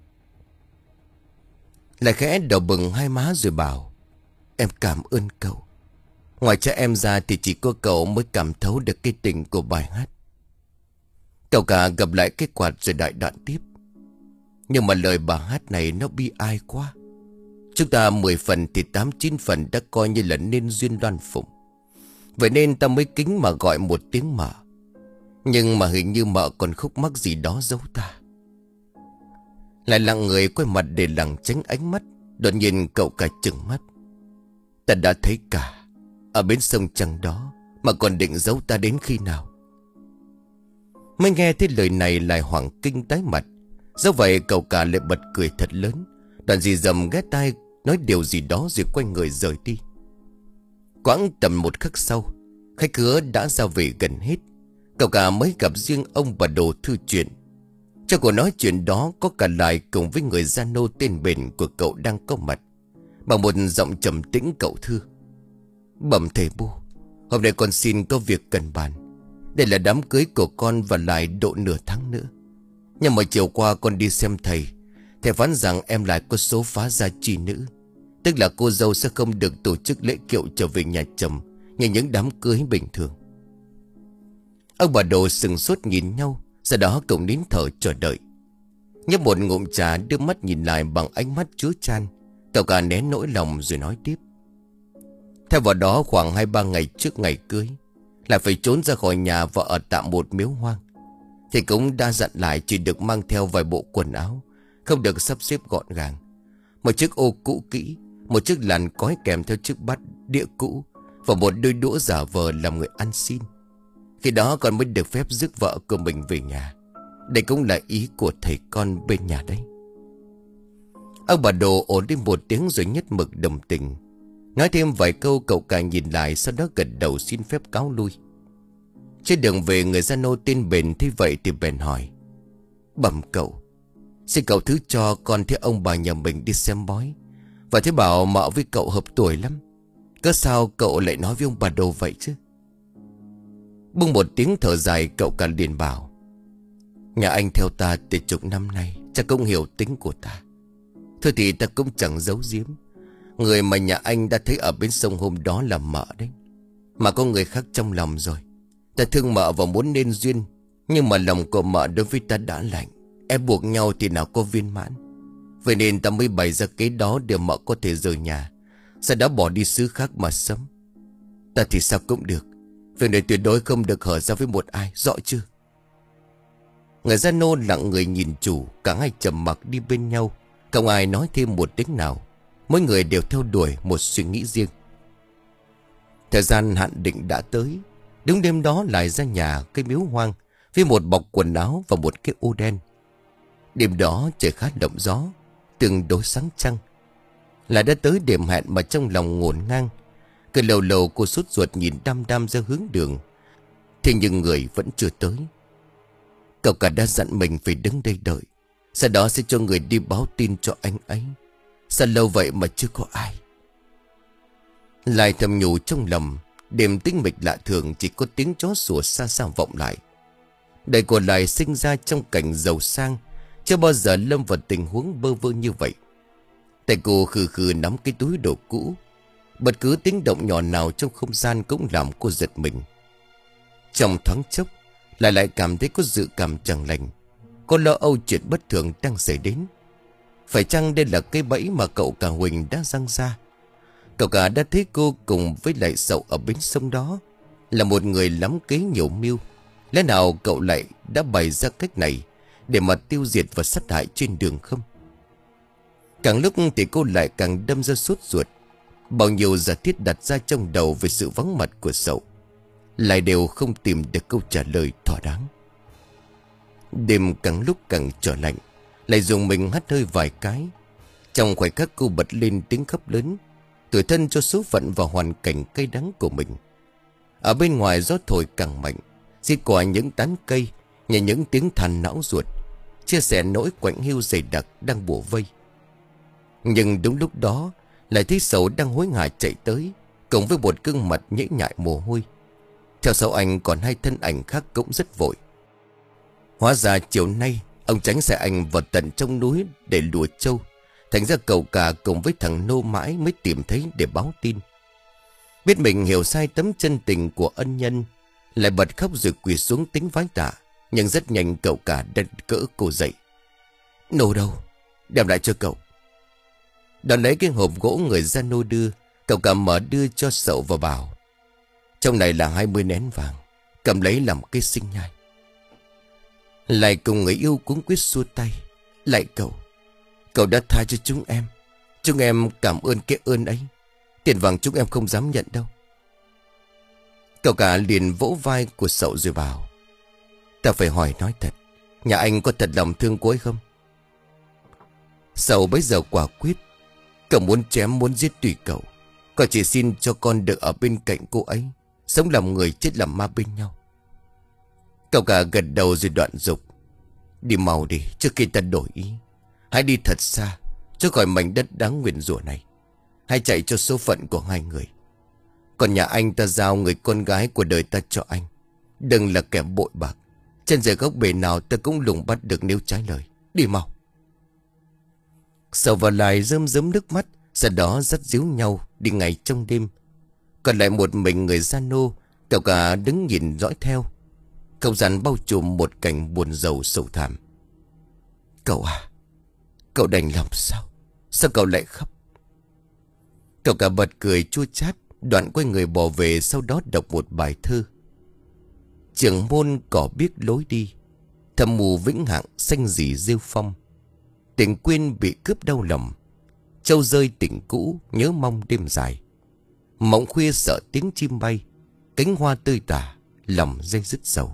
Lại khẽ đầu bừng hai má rồi bảo: Em cảm ơn cậu. Ngoài cha em ra thì chỉ có cậu mới cảm thấu được cái tình của bài hát. Cậu cả gặp lại cái quạt rồi đại đoạn tiếp: Nhưng mà lời bài hát này nó bi ai quá. Chúng ta mười phần thì tám chín phần đã coi như là nên duyên đoan phụng. Vậy nên ta mới kính mà gọi một tiếng mợ. Nhưng mà hình như mợ còn khúc mắc gì đó giấu ta. Lại lặng người quay mặt để lảng tránh ánh mắt. Đột nhiên cậu cả trừng mắt: Ta đã thấy cả ở bến sông Trăng đó, mà còn định giấu ta đến khi nào? Mới nghe thấy lời này lại hoảng kinh tái mặt. Do vậy cậu cả lại bật cười thật lớn, đoạn dì dầm ghé tai nói điều gì đó rồi quay người rời đi. Quãng tầm một khắc sau, khách khứa đã ra về gần hết. Cậu cả mới gặp riêng ông bà Đồ thư chuyện. Trong cuộc nói chuyện đó có cả Lại cùng với người gia nô tên bền của cậu đang có mặt. Bằng một giọng trầm tĩnh cậu thưa: Bẩm thầy Bu, hôm nay con xin có việc cần bàn. Đây là đám cưới của con và Lại độ nửa tháng nữa. Nhưng mà chiều qua con đi xem thầy, thầy phán rằng em Lại có số phá gia chi nữ, tức là cô dâu sẽ không được tổ chức lễ kiệu trở về nhà chồng như những đám cưới bình thường. Ông bà Đồ sừng sốt nhìn nhau, sau đó cùng nín thở chờ đợi. Nhấp một ngụm trà, đưa mắt nhìn Lại bằng ánh mắt chứa chan. Cậu cả nén nỗi lòng rồi nói tiếp: Theo vào đó khoảng hai ba ngày trước ngày cưới, lại phải trốn ra khỏi nhà và ở tạm một miếu hoang. Thì cũng đã dặn Lại chỉ được mang theo vài bộ quần áo, không được sắp xếp gọn gàng. Một chiếc ô cũ kỹ, một chiếc làn cói kèm theo chiếc bát đĩa cũ, và một đôi đũa giả vờ làm người ăn xin. Khi đó con mới được phép rước vợ của mình về nhà. Đây cũng là ý của thầy con bên nhà đấy. Ông bà Đồ ổn đi một tiếng rồi nhất mực đồng tình. Nói thêm vài câu cậu cả nhìn lại, sau đó gật đầu xin phép cáo lui. Trên đường về, người gia nô tên bền thấy vậy thì bèn hỏi: Bẩm cậu, xin cậu thứ cho con thấy ông bà nhà mình đi xem bói, và thấy bảo mợ với cậu hợp tuổi lắm. Cớ sao cậu lại nói với ông bà Đồ vậy chứ? Bưng một tiếng thở dài, cậu cả liền bảo: Nhà anh theo ta từ chục năm nay, chắc cũng hiểu tính của ta. Thôi thì ta cũng chẳng giấu giếm. Người mà nhà anh đã thấy ở bên sông hôm đó là mợ đấy. Mà có người khác trong lòng rồi. Ta thương mợ và muốn nên duyên, nhưng mà lòng của mợ đối với ta đã lạnh. Ép buộc nhau thì nào có viên mãn. Vậy nên ta mới bày ra kế đó để mợ có thể rời nhà, sau đó bỏ đi xứ khác mà sống. Ta thì sao cũng được. Việc này tuyệt đối không được hở ra với một ai, rõ chưa? Người Gia Nô lặng người nhìn chủ. Cả hai trầm mặc đi bên nhau, không ai nói thêm một tiếng nào. Mỗi người đều theo đuổi một suy nghĩ riêng. Thời gian hạn định đã tới. Đúng đêm đó lại ra nhà cây miếu hoang với một bọc quần áo và một cái ô đen. Đêm đó trời khá động gió, tương đối sáng trăng. Lại đã tới điểm hẹn mà trong lòng ngổn ngang. Cứ lâu lâu cô sốt ruột nhìn đăm đăm ra hướng đường. Thế nhưng người vẫn chưa tới. Cậu cả đã dặn mình phải đứng đây đợi, sau đó sẽ cho người đi báo tin cho anh ấy. Sao lâu vậy mà chưa có ai? Lại thầm nhủ trong lòng. Đêm tĩnh mịch lạ thường, chỉ có tiếng chó sủa xa xa vọng lại. Đời của Lại sinh ra trong cảnh giàu sang, chưa bao giờ lâm vào tình huống bơ vơ như vậy. Tay cô khừ khừ nắm cái túi đồ cũ. Bất cứ tiếng động nhỏ nào trong không gian cũng làm cô giật mình. Trong thoáng chốc, Lại lại cảm thấy có dự cảm chẳng lành. Cô lo âu chuyện bất thường đang xảy đến. Phải chăng đây là cái bẫy mà cậu cả Huỳnh đã răng ra? Cậu cả đã thấy cô cùng với lại Sậu ở bến sông đó, là một người lắm kế nhiều mưu. Lẽ nào cậu lại đã bày ra cách này để mà tiêu diệt và sát hại trên đường không? Càng lúc thì cô lại càng đâm ra sốt ruột. Bao nhiêu giả thiết đặt ra trong đầu về sự vắng mặt của Sậu, lại đều không tìm được câu trả lời thỏa đáng. Đêm càng lúc càng trở lạnh. Lại dùng mình hắt hơi vài cái. Trong khoảnh khắc cô bật lên tiếng khóc lớn, tủi thân cho số phận và hoàn cảnh cay đắng của mình. Ở bên ngoài gió thổi càng mạnh, xiết qua những tán cây, nghe những tiếng than não ruột, chia sẻ nỗi quạnh hiu dày đặc đang bủa vây. Nhưng đúng lúc đó, lại thấy Sậu đang hối hả chạy tới, cùng với một gương mặt nhễ nhại mồ hôi. Theo sau anh còn hai thân ảnh khác cũng rất vội. Hóa ra chiều nay ông tránh xe anh vào tận trong núi để lùa trâu. Thành ra cậu cả cùng với thằng Nô mãi mới tìm thấy để báo tin. Biết mình hiểu sai tấm chân tình của ân nhân, lại bật khóc rồi quỳ xuống tính vái tạ. Nhưng rất nhanh cậu cả đã cỡ cô dậy. Nô đâu? Đem lại cho cậu. Đón lấy cái hộp gỗ người Gia Nô đưa, cậu cả mở đưa cho Sậu và bảo: trong này là hai mươi nén vàng, cầm lấy làm cái sinh nhai. Lại cùng người yêu cuống quyết xua tay: lại cậu, cậu đã tha cho chúng em. Chúng em cảm ơn cái ơn ấy. Tiền vàng chúng em không dám nhận đâu. Cậu cả liền vỗ vai của Sậu rồi bảo: ta phải hỏi nói thật, nhà anh có thật lòng thương cô ấy không? Sậu bấy giờ quả quyết: cậu muốn chém muốn giết tùy cậu, cậu chỉ xin cho con được ở bên cạnh cô ấy, sống làm người chết làm ma bên nhau. Cậu cả gật đầu rồi đoạn dục: đi mau đi, trước khi ta đổi ý. Hãy đi thật xa, cho khỏi mảnh đất đáng nguyền rủa này. Hãy chạy cho số phận của hai người. Còn nhà anh ta giao người con gái của đời ta cho anh. Đừng là kẻ bội bạc. Trên rễ gốc bể nào ta cũng lùng bắt được nếu trái lời. Đi mau. Sậu và Lại rơm rớm nước mắt, sau đó dắt díu nhau đi ngay trong đêm. Còn lại một mình người Gia Nô, cậu cả đứng nhìn dõi theo. Không gian bao trùm một cảnh buồn rầu sầu thảm. Cậu à, cậu đành lòng sao? Sao cậu lại khóc? Cậu cả bật cười chua chát, đoạn quay người bỏ về, sau đó đọc một bài thơ. Trường môn cỏ biết lối đi, thầm mù vĩnh hạng xanh dì rêu phong. Tình quên bị cướp đau lòng, châu rơi tình cũ nhớ mong đêm dài. Mộng khuya sợ tiếng chim bay, cánh hoa tươi tả, lòng dây dứt sầu.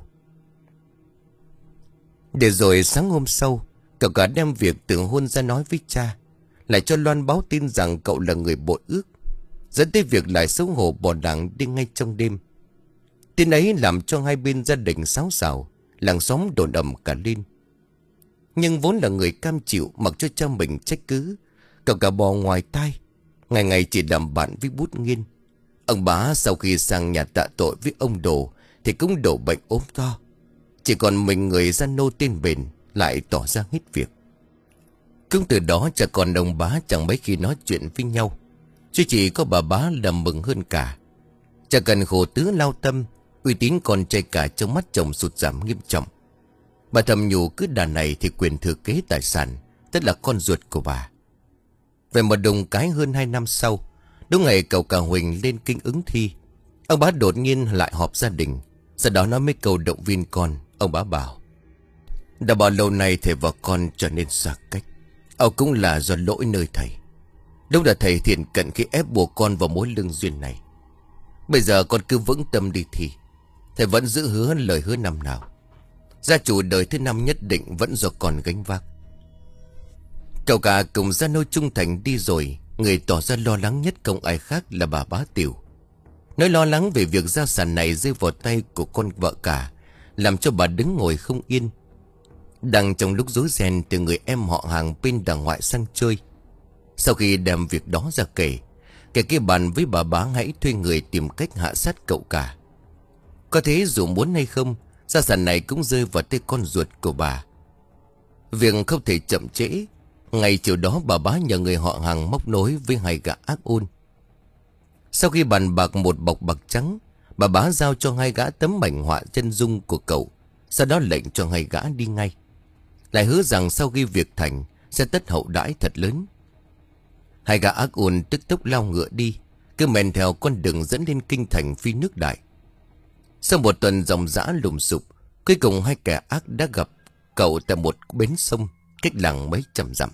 Để rồi sáng hôm sau, cậu cả đem việc tưởng hôn ra nói với cha, lại cho Loan báo tin rằng cậu là người bội ước, dẫn tới việc lại xấu hổ bỏ đảng đi ngay trong đêm. Tin ấy làm cho hai bên gia đình xáo xào, làng xóm đồn ầm cả lên. Nhưng vốn là người cam chịu mặc cho cha mình trách cứ, cậu cả bò ngoài tai, ngày ngày chỉ làm bạn với Bút Nghiên. Ông bá sau khi sang nhà tạ tội với ông Đồ thì cũng đổ bệnh ốm to. Chỉ còn mình người Gia Nô tên Bền lại tỏ ra hết việc. Cũng từ đó cha con ông bá chẳng mấy khi nói chuyện với nhau, chứ chỉ có bà bá là mừng hơn cả. Cha cần khổ tứ lao tâm, uy tín con trai cả trong mắt chồng sụt giảm nghiêm trọng. Bà thầm nhủ cứ đàn này thì quyền thừa kế tài sản, tức là con ruột của bà. Về một đùng cái hơn hai năm sau, đúng ngày cậu cả Huỳnh lên kinh ứng thi, ông bá đột nhiên lại họp gia đình. Sau đó nói mấy câu động viên con. Ông bá bảo: Đã bao lâu nay thầy và con trở nên xa cách. Âu cũng là do lỗi nơi thầy. Đúng là thầy thiện cận khi ép buộc con vào mối lương duyên này. Bây giờ con cứ vững tâm đi thi. Thầy vẫn giữ hứa lời hứa năm nào. Gia chủ đời thứ năm nhất định vẫn do con gánh vác. Cậu cả cùng Gia Nô trung thành đi rồi. Người tỏ ra lo lắng nhất không ai khác là bà Bá Tiểu. Nói lo lắng về việc gia sản này rơi vào tay của con vợ cả, làm cho bà đứng ngồi không yên. Đang trong lúc rối ren từ người em họ hàng bên đàng ngoại sang chơi. Sau khi đem việc đó ra kể, kẻ kia bàn với bà Bá hãy thuê người tìm cách hạ sát cậu cả. Có thế dù muốn hay không, gia sản này cũng rơi vào tay con ruột của bà. Việc không thể chậm trễ. Ngày chiều đó bà Bá nhờ người họ hàng móc nối với hai gã ác ôn. Sau khi bàn bạc một bọc bạc trắng, bà Bá giao cho hai gã tấm mảnh họa chân dung của cậu. Sau đó lệnh cho hai gã đi ngay. Lại hứa rằng sau khi việc thành sẽ tất hậu đãi thật lớn. Hai gã ác ôn tức tốc lao ngựa đi, cứ men theo con đường dẫn lên kinh thành Phi Nước Đại. Sau một tuần dòng dã lùng sục, cuối cùng hai kẻ ác đã gặp cậu tại một bến sông cách làng mấy trăm dặm.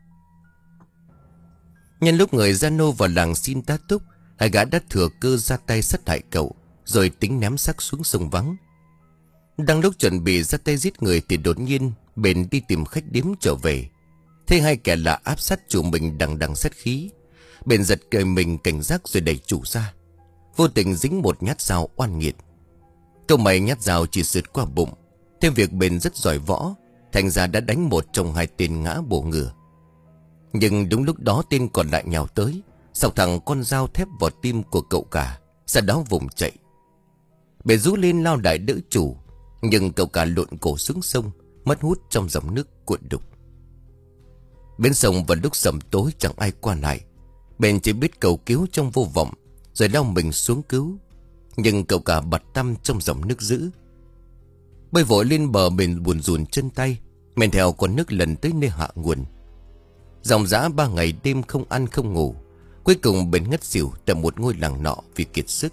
Nhân lúc người Gia Nô vào làng xin tá túc, hai gã đã thừa cơ ra tay sát hại cậu, rồi tính ném xác xuống sông vắng. Đang lúc chuẩn bị ra tay giết người thì đột nhiên bền đi tìm khách điếm trở về. Thấy hai kẻ lạ áp sát chủ mình đằng đằng sát khí, bền giật cười mình cảnh giác rồi đẩy chủ ra. Vô tình dính một nhát dao oan nghiệt. Câu mày nhát dao chỉ sượt qua bụng. Thêm việc bền rất giỏi võ, thành ra đã đánh một trong hai tên ngã bổ ngửa. Nhưng đúng lúc đó tên còn lại nhào tới, sọc thẳng con dao thép vào tim của cậu cả, sau đó vùng chạy. Bền rú lên lao đại đỡ chủ, nhưng cậu cả lộn cổ xuống sông, mất hút trong dòng nước cuộn đục. Bên sông vào lúc sầm tối chẳng ai qua lại. Bền chỉ biết cầu cứu trong vô vọng, rồi lao mình xuống cứu. Nhưng cậu cả bặt tăm trong dòng nước dữ. Bơi vội lên bờ, bền buồn rùn chân tay, men theo con nước lần tới nơi hạ nguồn. Dòng dã ba ngày đêm không ăn không ngủ, cuối cùng bền ngất xỉu tại một ngôi làng nọ vì kiệt sức.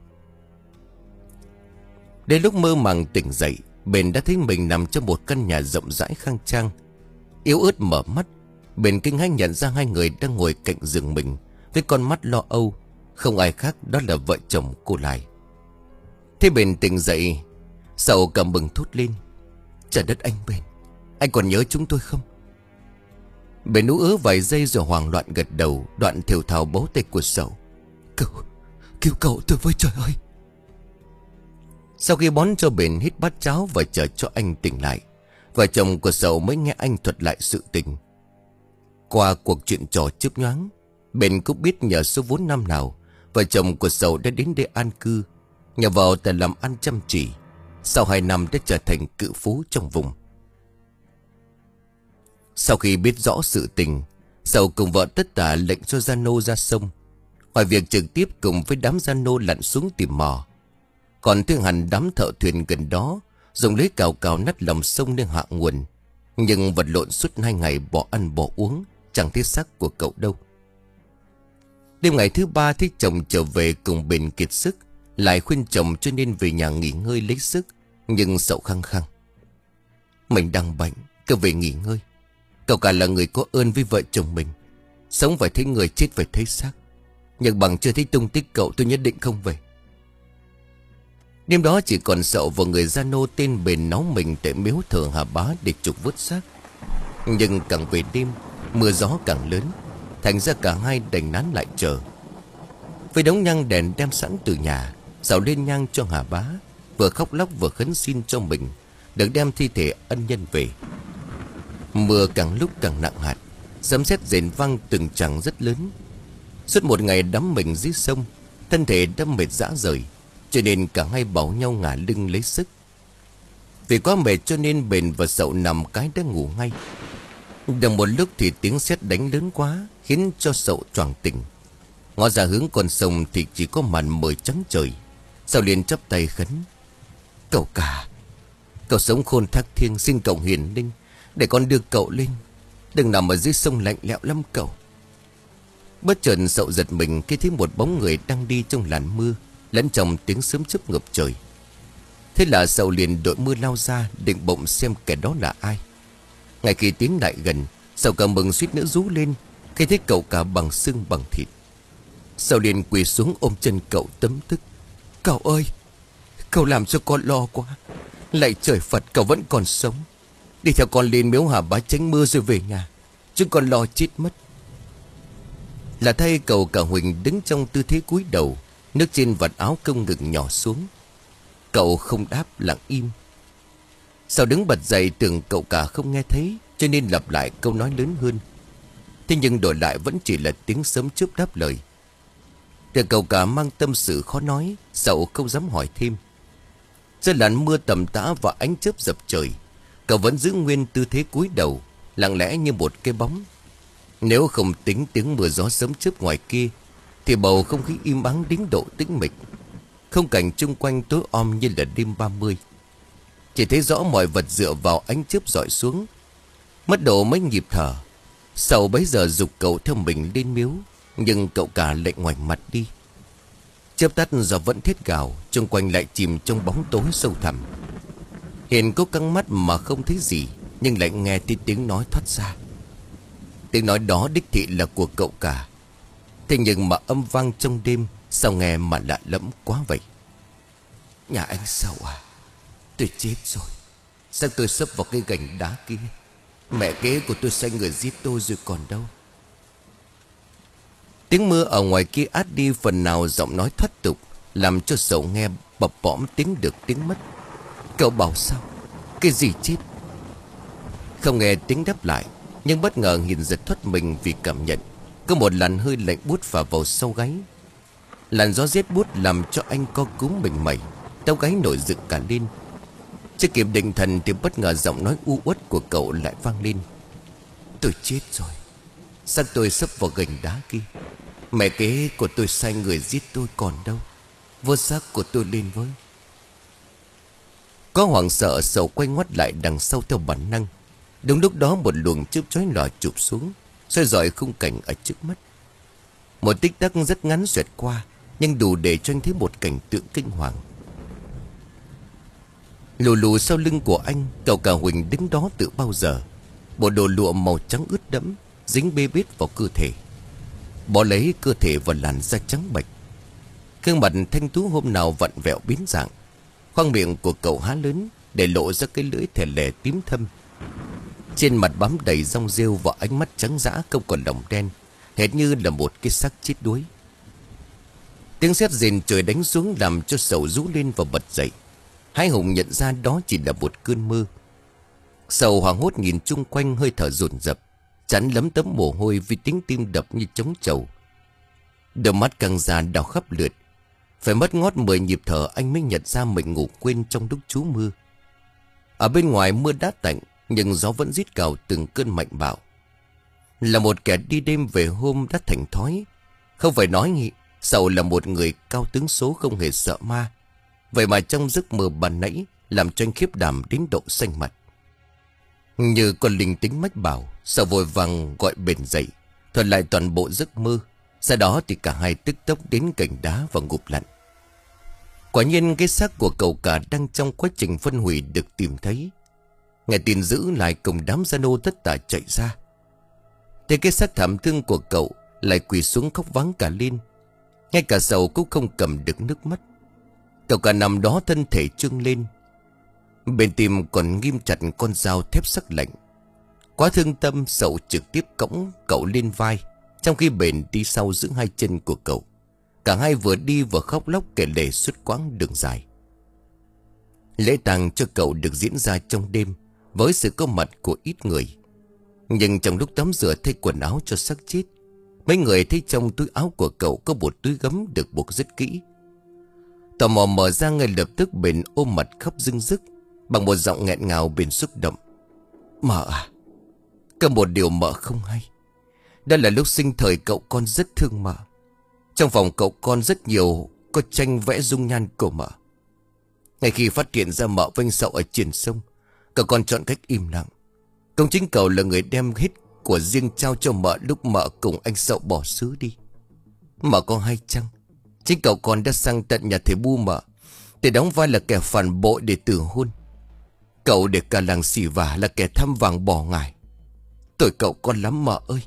Đến lúc mơ màng tỉnh dậy, bền đã thấy mình nằm trong một căn nhà rộng rãi khang trang. Yếu ớt mở mắt, bền kinh hãi nhận ra hai người đang ngồi cạnh giường mình với con mắt lo âu. Không ai khác đó là vợ chồng cô Lai. Thế bền tỉnh dậy, Sậu cầm bừng thốt lên: "Trời đất anh Bền, anh còn nhớ chúng tôi không?" Bền ú ớ vài giây rồi hoảng loạn gật đầu, đoạn thều thào bấu tay của Sậu: "Cứu, cứu cậu tôi với, trời ơi!" Sau khi bón cho bền hít bát cháo và chờ cho anh tỉnh lại, vợ chồng của Sậu mới nghe anh thuật lại sự tình. Qua cuộc chuyện trò chớp nhoáng, bền cũng biết nhờ số vốn năm nào vợ chồng của Sậu đã đến đây an cư, nhờ vào tài làm ăn chăm chỉ. Sau hai năm đã trở thành cự phú trong vùng. Sau khi biết rõ sự tình, Sậu cùng vợ tất tả lệnh cho Gia Nô ra sông. Ngoài việc trực tiếp cùng với đám Gia Nô lặn xuống tìm mò, còn thương hẳn đám thợ thuyền gần đó dùng lấy cào cào nát lòng sông nên hạ nguồn. Nhưng vật lộn suốt hai ngày bỏ ăn bỏ uống, chẳng thấy xác của cậu đâu. Đêm ngày thứ ba thấy chồng trở về cùng bền kiệt sức, lại khuyên chồng cho nên về nhà nghỉ ngơi lấy sức. Nhưng Sậu khăng khăng: "Mình đang bệnh, cứ về nghỉ ngơi. Cậu cả là người có ơn với vợ chồng mình. Sống phải thấy người, chết phải thấy xác. Nhưng bằng chưa thấy tung tích cậu, tôi nhất định không về." Đêm đó chỉ còn Sậu và người Gia Nô tên bền nóng mình tại miếu thờ Hà Bá để trục vớt xác. Nhưng càng về đêm, mưa gió càng lớn, thành ra cả hai đành nán lại chờ. Với đống nhang đèn đem sẵn từ nhà, Sậu lên nhang cho Hà Bá, vừa khóc lóc vừa khấn xin cho mình được đem thi thể ân nhân về. Mưa càng lúc càng nặng hạt, sấm sét rền vang từng tràng rất lớn. Suốt một ngày đắm mình dưới sông, thân thể đã mệt rã rời, cho nên cả hai bảo nhau ngả lưng lấy sức. Vì quá mệt cho nên bền và Sậu nằm cái đã ngủ ngay. Được một lúc thì tiếng sét đánh lớn quá, khiến cho Sậu choàng tỉnh. Ngó ra hướng con sông thì chỉ có màn mờ trắng trời. Sậu liền chắp tay khấn: "Cậu cả, cậu sống khôn thác thiêng, xin cậu hiền linh để con đưa cậu lên. Đừng nằm ở dưới sông lạnh lẽo lắm cậu." Bất chợt Sậu giật mình khi thấy một bóng người đang đi trong làn mưa, lẫn trong tiếng sấm chớp ngập trời. Thế là Sầu liền đội mưa lao ra, định bụng xem kẻ đó là ai. Ngay khi tiến lại gần, Sầu cả mừng suýt nữa rú lên khi thấy cậu cả bằng xương bằng thịt. Sầu liền quỳ xuống ôm chân cậu tấm tức. Cậu ơi, cậu làm cho con lo quá. Lạy trời Phật, cậu vẫn còn sống. Đi theo con lên miếu Hà Bá tránh mưa rồi về nhà, chứ con lo chết mất. Là thay cậu cả Huỳnh đứng trong tư thế cúi đầu, nước trên vạt áo không ngừng nhỏ xuống. Cậu không đáp, lặng im. Sầu đứng bật dậy, tưởng cậu cả không nghe thấy, cho nên lặp lại câu nói lớn hơn. Thế nhưng đổi lại vẫn chỉ là tiếng sấm chớp đáp lời. Để cậu cả mang tâm sự khó nói, Sầu không dám hỏi thêm. Giữa làn mưa tầm tã và ánh chớp dập trời, cậu vẫn giữ nguyên tư thế cúi đầu, lặng lẽ như một cái bóng. Nếu không tính tiếng mưa gió sấm chớp ngoài kia, thì bầu không khí im ắng đến độ tĩnh mịch. Không cảnh chung quanh tối om như là đêm ba mươi. Chỉ thấy rõ mọi vật dựa vào ánh chớp rọi xuống. Mất độ mấy nhịp thở, Sầu bấy giờ giục cậu theo mình lên miếu, nhưng cậu cả lại ngoảnh mặt đi. Chớp tắt gió vẫn thét gào, chung quanh lại chìm trong bóng tối sâu thẳm. Hiền cố căng mắt mà không thấy gì, nhưng lại nghe thấy tiếng nói thoát ra. Tiếng nói đó đích thị là của cậu cả. Thế nhưng mà âm vang trong đêm, sao nghe mà lạ lẫm quá vậy. Nhà anh Sầu à, tôi chết rồi. Sao tôi sấp vào cái gành đá kia? Mẹ kế của tôi sai người giết tôi rồi còn đâu. Tiếng mưa ở ngoài kia át đi phần nào giọng nói thoát tục, làm cho Sầu nghe bập bõm tiếng được tiếng mất. Cậu bảo sao? Cái gì chết? Không nghe tiếng đáp lại, nhưng bất ngờ nhìn giật thoát mình vì cảm nhận có một làn hơi lạnh buốt phả vào sau gáy. Làn gió rét buốt làm cho anh co cúm mình mẩy, tóc gáy nổi dựng cả lên. Chưa kịp định thần thì bất ngờ giọng nói u uất của cậu lại vang lên. Tôi chết rồi. Sao tôi sắp vào gành đá kia? Mẹ kế của tôi sai người giết tôi còn đâu. Vô xác của tôi lên với. Có hoảng sợ, Sầu quay ngoắt lại đằng sau theo bản năng. Đúng lúc đó một luồng chớp chói lòa chụp xuống, soi rọi khung cảnh ở trước mắt. Một tích tắc rất ngắn xoẹt qua, nhưng đủ để cho anh thấy một cảnh tượng kinh hoàng. Lù lù sau lưng của anh, cậu cả Huỳnh đứng đó từ bao giờ. Bộ đồ lụa màu trắng ướt đẫm, dính bê bết vào cơ thể, bó lấy cơ thể vào làn da trắng bệch. Gương mặt thanh tú hôm nào vặn vẹo biến dạng. Khoang miệng của cậu há lớn, để lộ ra cái lưỡi thè lè tím thâm. Trên mặt bám đầy rong rêu và ánh mắt trắng dã không còn đồng đen, hệt như là một cái xác chết đuối. Tiếng sét rền trời đánh xuống làm cho Sầu rú lên và bật dậy. Hai Hùng nhận ra đó chỉ là một cơn mơ. Sầu hoảng hốt nhìn chung quanh, hơi thở dồn dập, chán lấm tấm mồ hôi vì tiếng tim đập như trống trầu. Đôi mắt căng ra đảo khắp lượt. Phải mất ngót mười nhịp thở anh mới nhận ra mình ngủ quên trong lúc trú mưa. Ở bên ngoài mưa đã tạnh, nhưng gió vẫn rít gào từng cơn mạnh bạo. Là một kẻ đi đêm về hôm đã thành thói. Không phải nói nghĩ Sầu là một người cao tướng số không hề sợ ma. Vậy mà trong giấc mơ ban nãy làm cho anh khiếp đảm đến độ xanh mặt. Như con linh tính mách bảo, Sầu vội vàng gọi bền dậy, thuật lại toàn bộ giấc mơ. Sau đó thì cả hai tức tốc đến cành đá và ngụp lặn. Quả nhiên cái xác của cậu cả đang trong quá trình phân hủy được tìm thấy. Nghe tin dữ lại cùng đám gia nô tất tả chạy ra. Thế cái xác thảm thương của cậu lại quỳ xuống khóc váng cả lên. Ngay cả Sầu cũng không cầm được nước mắt. Cậu cả nằm đó thân thể trương lên, bên tim còn ghim chặt con dao thép sắc lạnh. Quá thương tâm, Sầu trực tiếp cõng cậu lên vai, trong khi bền đi sau giữ hai chân của cậu. Cả hai vừa đi vừa khóc lóc kể lể suốt quãng đường dài. Lễ tang cho cậu được diễn ra trong đêm, với sự có mặt của ít người. Nhưng trong lúc tắm rửa thay quần áo cho xác chết, mấy người thấy trong túi áo của cậu có một túi gấm được buộc rất kỹ. Tò mò mở ra, ngay lập tức bền ôm mặt khóc rưng rức. Bằng một giọng nghẹn ngào, bền xúc động. Mợ à, có một điều mợ không hay. Đó là lúc sinh thời cậu con rất thương mợ. Trong phòng cậu con rất nhiều có tranh vẽ dung nhan của mợ. Ngay khi phát hiện ra mợ vênh sậu ở trên sông, cậu con chọn cách im lặng. Công chính cậu là người đem hết của riêng trao cho mợ lúc mợ cùng anh Sậu bỏ xứ đi. Mợ có hay chăng? Chính cậu con đã sang tận nhà thầy Bu mợ, Để đóng vai là kẻ phản bội để từ hôn. Cậu để cả làng xỉ vả là kẻ tham vàng bỏ ngải. Tội cậu con lắm mợ ơi.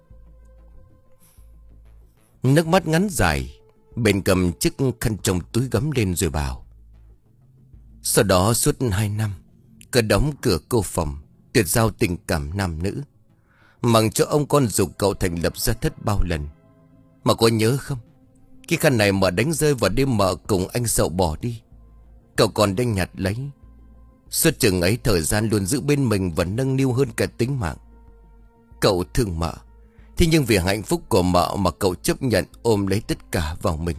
Nước mắt ngắn dài, bên cầm chiếc khăn trong túi gấm lên rồi bảo. Sau đó suốt hai năm, cứ đóng cửa cô phòng, tuyệt giao tình cảm nam nữ. Mặc cho ông con dục cậu thành lập gia thất bao lần. Mà có nhớ không? Cái khăn này mà đánh rơi vào đêm mợ cùng anh Sậu bỏ đi, cậu còn đang nhặt lấy. Suốt chừng ấy thời gian luôn giữ bên mình và nâng niu hơn cả tính mạng. Cậu thương mợ, thế nhưng vì hạnh phúc của mợ mà cậu chấp nhận ôm lấy tất cả vào mình.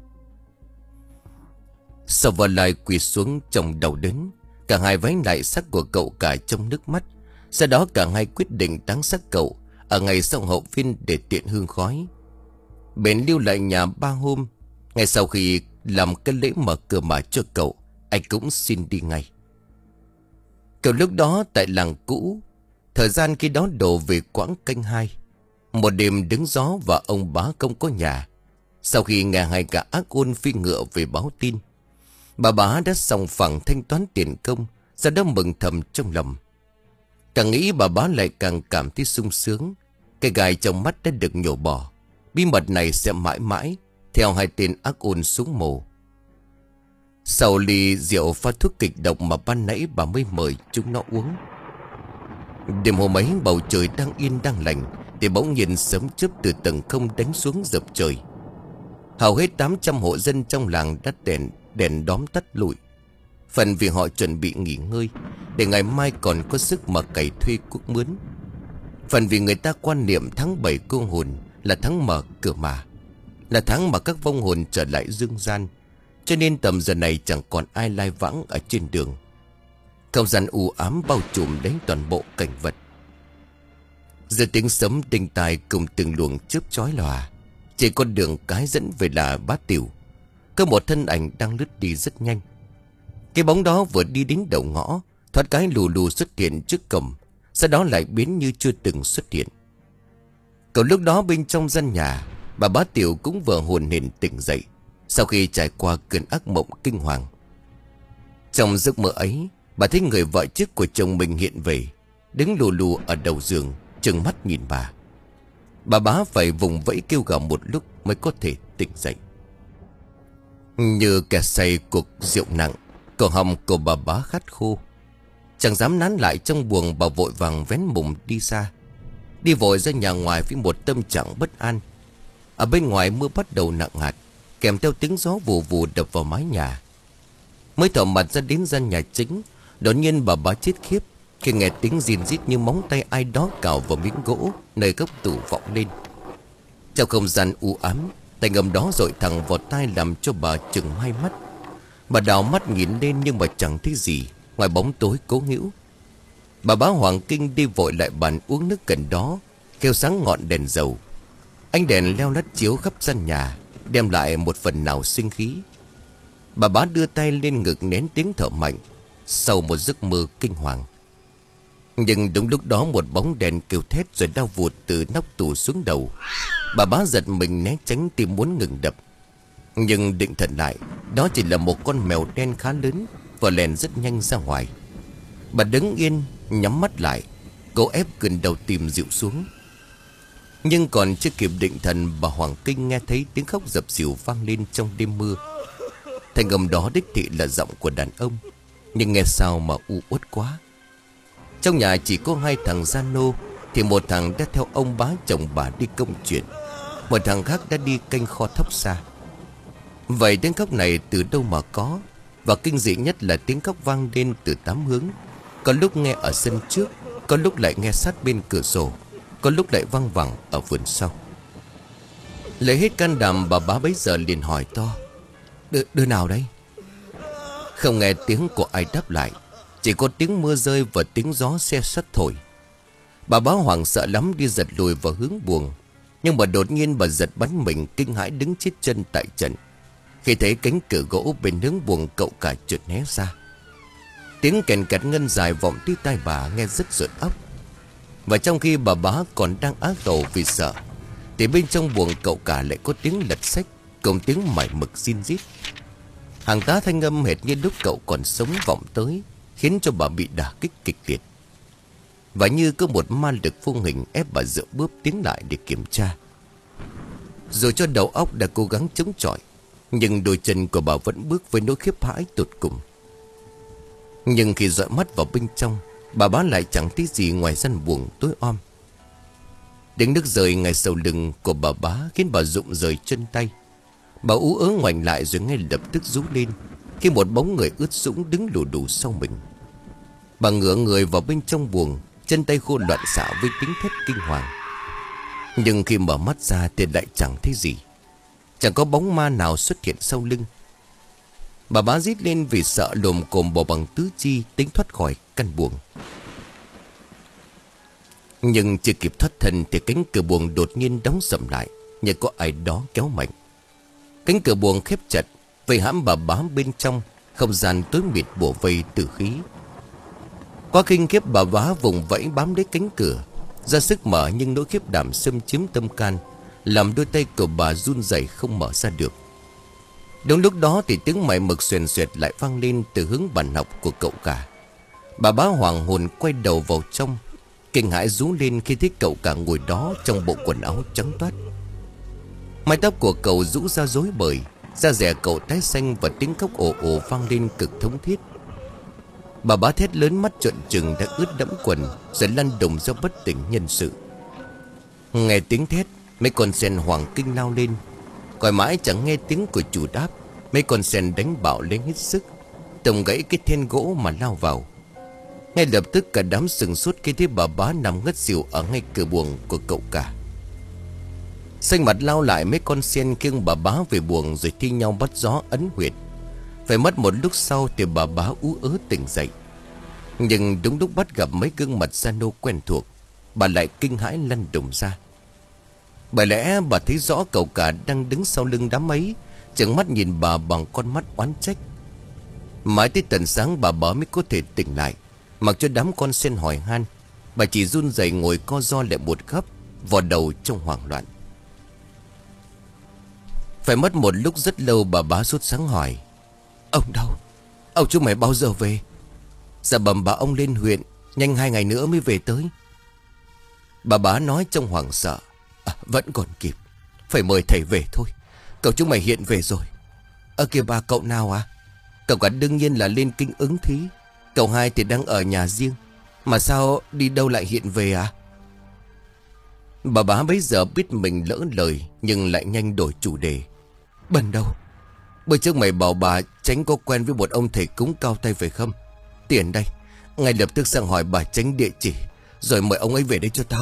Sau vào lại quỳ xuống trong đầu đớn. Cả hai vái lại xác của cậu cả trong nước mắt. Sau đó cả hai quyết định táng xác cậu ở ngày sau hậu phiên để tiện hương khói. Bèn lưu lại nhà ba hôm. Ngay sau khi làm cái lễ mở cửa mà cho cậu, anh cũng xin đi ngay. Cậu lúc đó tại làng cũ. Thời gian khi đó đổ về quãng canh hai. Một đêm đứng gió và ông bá không có nhà. Sau khi nghe hai cả ác ôn phi ngựa về báo tin, bà bá đã xong phẳng thanh toán tiền công. Sau đó mừng thầm trong lòng. Càng nghĩ bà bá lại càng cảm thấy sung sướng. Cái gai trong mắt đã được nhổ bỏ. Bí mật này sẽ mãi mãi theo hai tên ác ôn xuống mồ. Sau ly rượu pha thuốc kịch độc mà ban nãy bà mới mời chúng nó uống. Đêm hôm ấy bầu trời đang yên đang lành, thì bỗng nhiên sấm chớp từ tầng không đánh xuống dập trời. Hầu hết tám trăm hộ dân trong làng đã đèn đèn đóm tắt lụi. Phần vì họ chuẩn bị nghỉ ngơi để ngày mai còn có sức mà cày thuê cuốc mướn. Phần vì người ta quan niệm tháng bảy cô hồn là tháng mở cửa mà, là tháng mà các vong hồn trở lại dương gian. Cho nên tầm giờ này chẳng còn ai lai vãng ở trên đường. Không gian u ám bao trùm đến toàn bộ cảnh vật. Giờ tiếng sấm tinh tai cùng từng luồng chớp chói lòa. Chỉ con đường cái dẫn về là Bá Tiểu. Có một thân ảnh đang lướt đi rất nhanh. Cái bóng đó vừa đi đến đầu ngõ, thoát cái lù lù xuất hiện trước cổng, sau đó lại biến như chưa từng xuất hiện. Cậu lúc đó bên trong gian nhà, bà Bá Tiểu cũng vừa hồn hển tỉnh dậy sau khi trải qua cơn ác mộng kinh hoàng. Trong giấc mơ ấy, bà thấy người vợ trước của chồng mình hiện về, đứng lù lù ở đầu giường, trừng mắt nhìn bà. Bà Bá phải vùng vẫy kêu gào một lúc mới có thể tỉnh dậy. Như kẻ say cuộc rượu nặng, cổ họng của bà Bá khát khô. Chẳng dám nán lại trong buồng, bà vội vàng vén mùng đi xa. Đi vội ra nhà ngoài với một tâm trạng bất an. Ở bên ngoài mưa bắt đầu nặng hạt, kèm theo tiếng gió vù vù đập vào mái nhà. Mới thở mặt ra đến gian nhà chính, đột nhiên bà Bá chết khiếp khi nghe tiếng rìn rít như móng tay ai đó cào vào miếng gỗ nơi góc tủ vọng lên. Trong không gian u ám, tay ngầm đó dội thẳng vào tai làm cho bà chừng hai mắt. Bà đào mắt nhìn lên nhưng mà chẳng thấy gì ngoài bóng tối cố hữu. Bà Bá hoảng kinh đi vội lại bàn uống nước gần đó, kêu sáng ngọn đèn dầu. Ánh đèn leo lắt chiếu khắp gian nhà, đem lại một phần nào sinh khí. Bà Bá đưa tay lên ngực nén tiếng thở mạnh sau một giấc mơ kinh hoàng. Nhưng đúng lúc đó một bóng đèn kêu thét rồi đau vụt từ nóc tủ xuống đầu. Bà Bá giật mình né tránh, tim muốn ngừng đập. Nhưng định thần lại, đó chỉ là một con mèo đen khá lớn và lèn rất nhanh ra ngoài. Bà đứng yên, nhắm mắt lại, cố ép cơn đau tim dịu xuống. Nhưng còn chưa kịp định thần, bà Hoàng Kinh nghe thấy tiếng khóc dập dìu vang lên trong đêm mưa. Thanh âm đó đích thị là giọng của đàn ông, nhưng nghe sao mà u uất quá. Trong nhà chỉ có hai thằng gian nô, thì một thằng đã theo ông bá chồng bà đi công chuyện, một thằng khác đã đi canh kho thóc xa. Vậy tiếng khóc này từ đâu mà có? Và kinh dị nhất là tiếng khóc vang lên từ tám hướng. Có lúc nghe ở sân trước, có lúc lại nghe sát bên cửa sổ, có lúc lại văng vẳng ở vườn sau. Lấy hết can đảm, bà Bá bấy giờ liền hỏi to: Đ đứa nào đấy? Không nghe tiếng của ai đáp lại, chỉ có tiếng mưa rơi và tiếng gió xe sắt thổi. Bà Bá hoảng sợ lắm, đi giật lùi vào hướng buồng. Nhưng mà đột nhiên bà giật bắn mình, kinh hãi đứng chết chân tại trận khi thấy cánh cửa gỗ bên hướng buồng cậu cả trượt né ra. Tiếng kèn kẹt ngân dài vọng tí tai bà nghe rất rợn óc. Và trong khi bà Bá còn đang ác tổ vì sợ, thì bên trong buồng cậu cả lại có tiếng lật sách cùng tiếng mải mực xin rít. Hàng tá thanh âm hệt như lúc cậu còn sống vọng tới, khiến cho bà bị đả kích kịch liệt. Và như có một ma lực vô hình ép bà dựa bước tiến lại để kiểm tra. Dù cho đầu óc đã cố gắng chống chọi, nhưng đôi chân của bà vẫn bước với nỗi khiếp hãi tột cùng. Nhưng khi dõi mắt vào bên trong, bà bá lại chẳng thấy gì ngoài gian buồng tối om. Tiếng nước rơi ngay sau lưng của bà bá khiến bà rụng rời chân tay. Bà ú ớ ngoảnh lại rồi ngay lập tức rú lên khi một bóng người ướt sũng đứng lù đù sau mình. Bà ngửa người vào bên trong buồng, chân tay khô loạn xạ với tiếng thét kinh hoàng. Nhưng khi mở mắt ra thì lại chẳng thấy gì. Chẳng có bóng ma nào xuất hiện sau lưng. Bà bá rít lên vì sợ, lồm cồm bò bằng tứ chi tính thoát khỏi căn buồng. Nhưng chưa kịp thoát thân thì cánh cửa buồng đột nhiên đóng sầm lại, như có ai đó kéo mạnh. Cánh cửa buồng khép chặt, vây hãm bà bá bên trong. Không gian tối mịt bủa vây tử khí. Quá kinh khiếp, bà bá vùng vẫy bám lấy cánh cửa, ra sức mở nhưng nỗi khiếp đảm xâm chiếm tâm can, làm đôi tay của bà run rẩy không mở ra được. Đúng lúc đó thì tiếng mày mực xoèn xoẹt lại vang lên từ hướng bàn học của cậu cả. Bà bá hoàng hồn quay đầu vào trong, kinh hãi rú lên khi thấy cậu cả ngồi đó trong bộ quần áo trắng toát. Mái tóc của cậu rũ ra rối bời, da dẻ cậu tái xanh và tiếng khóc ồ ồ vang lên cực thống thiết. Bà bá thét lớn, mắt trợn trừng đã ướt đẫm quần, rồi lăn đùng ra bất tỉnh nhân sự. Nghe tiếng thét, mấy con sen hoàng kinh lao lên. Gọi mãi chẳng nghe tiếng của chủ đáp, mấy con sen đánh bạo lên hết sức, tổng gãy cái then gỗ mà lao vào. Ngay lập tức cả đám sừng sốt khi thấy bà bá nằm ngất xỉu ở ngay cửa buồng của cậu cả. Xanh mặt lao lại, mấy con sen khiêng bà bá về buồng rồi thi nhau bắt gió ấn huyệt. Phải mất một lúc sau thì bà bá ú ớ tỉnh dậy. Nhưng đúng lúc bắt gặp mấy gương mặt da nô quen thuộc, bà lại kinh hãi lăn đùng ra. Bởi lẽ bà thấy rõ cậu cả đang đứng sau lưng đám ấy, trợn mắt nhìn bà bằng con mắt oán trách. Mãi tới tận sáng bà bá mới có thể tỉnh lại. Mặc cho đám con sen hỏi han, bà chỉ run rẩy ngồi co ro lại một góc, vò đầu trong hoảng loạn. Phải mất một lúc rất lâu bà bá sốt sắng hỏi: "Ông đâu? Ông chúng mày bao giờ về?" "Dạ bẩm bà, ông lên huyện, nhanh hai ngày nữa mới về tới." Bà bá nói trong hoảng sợ: à, "Vẫn còn kịp, phải mời thầy về thôi. Cậu chúng mày hiện về rồi." "Ở kìa bà, cậu nào à?" "Cậu cả đương nhiên là lên kinh ứng thí. Cậu hai thì đang ở nhà riêng. Mà sao đi đâu lại hiện về à?" Bà bá bấy giờ biết mình lỡ lời, nhưng lại nhanh đổi chủ đề: "Bần đâu? Bữa trước mày bảo bà Chánh có quen với một ông thầy cúng cao tay phải không? Tiền đây, ngay lập tức sang hỏi bà Chánh địa chỉ, rồi mời ông ấy về đây cho tao."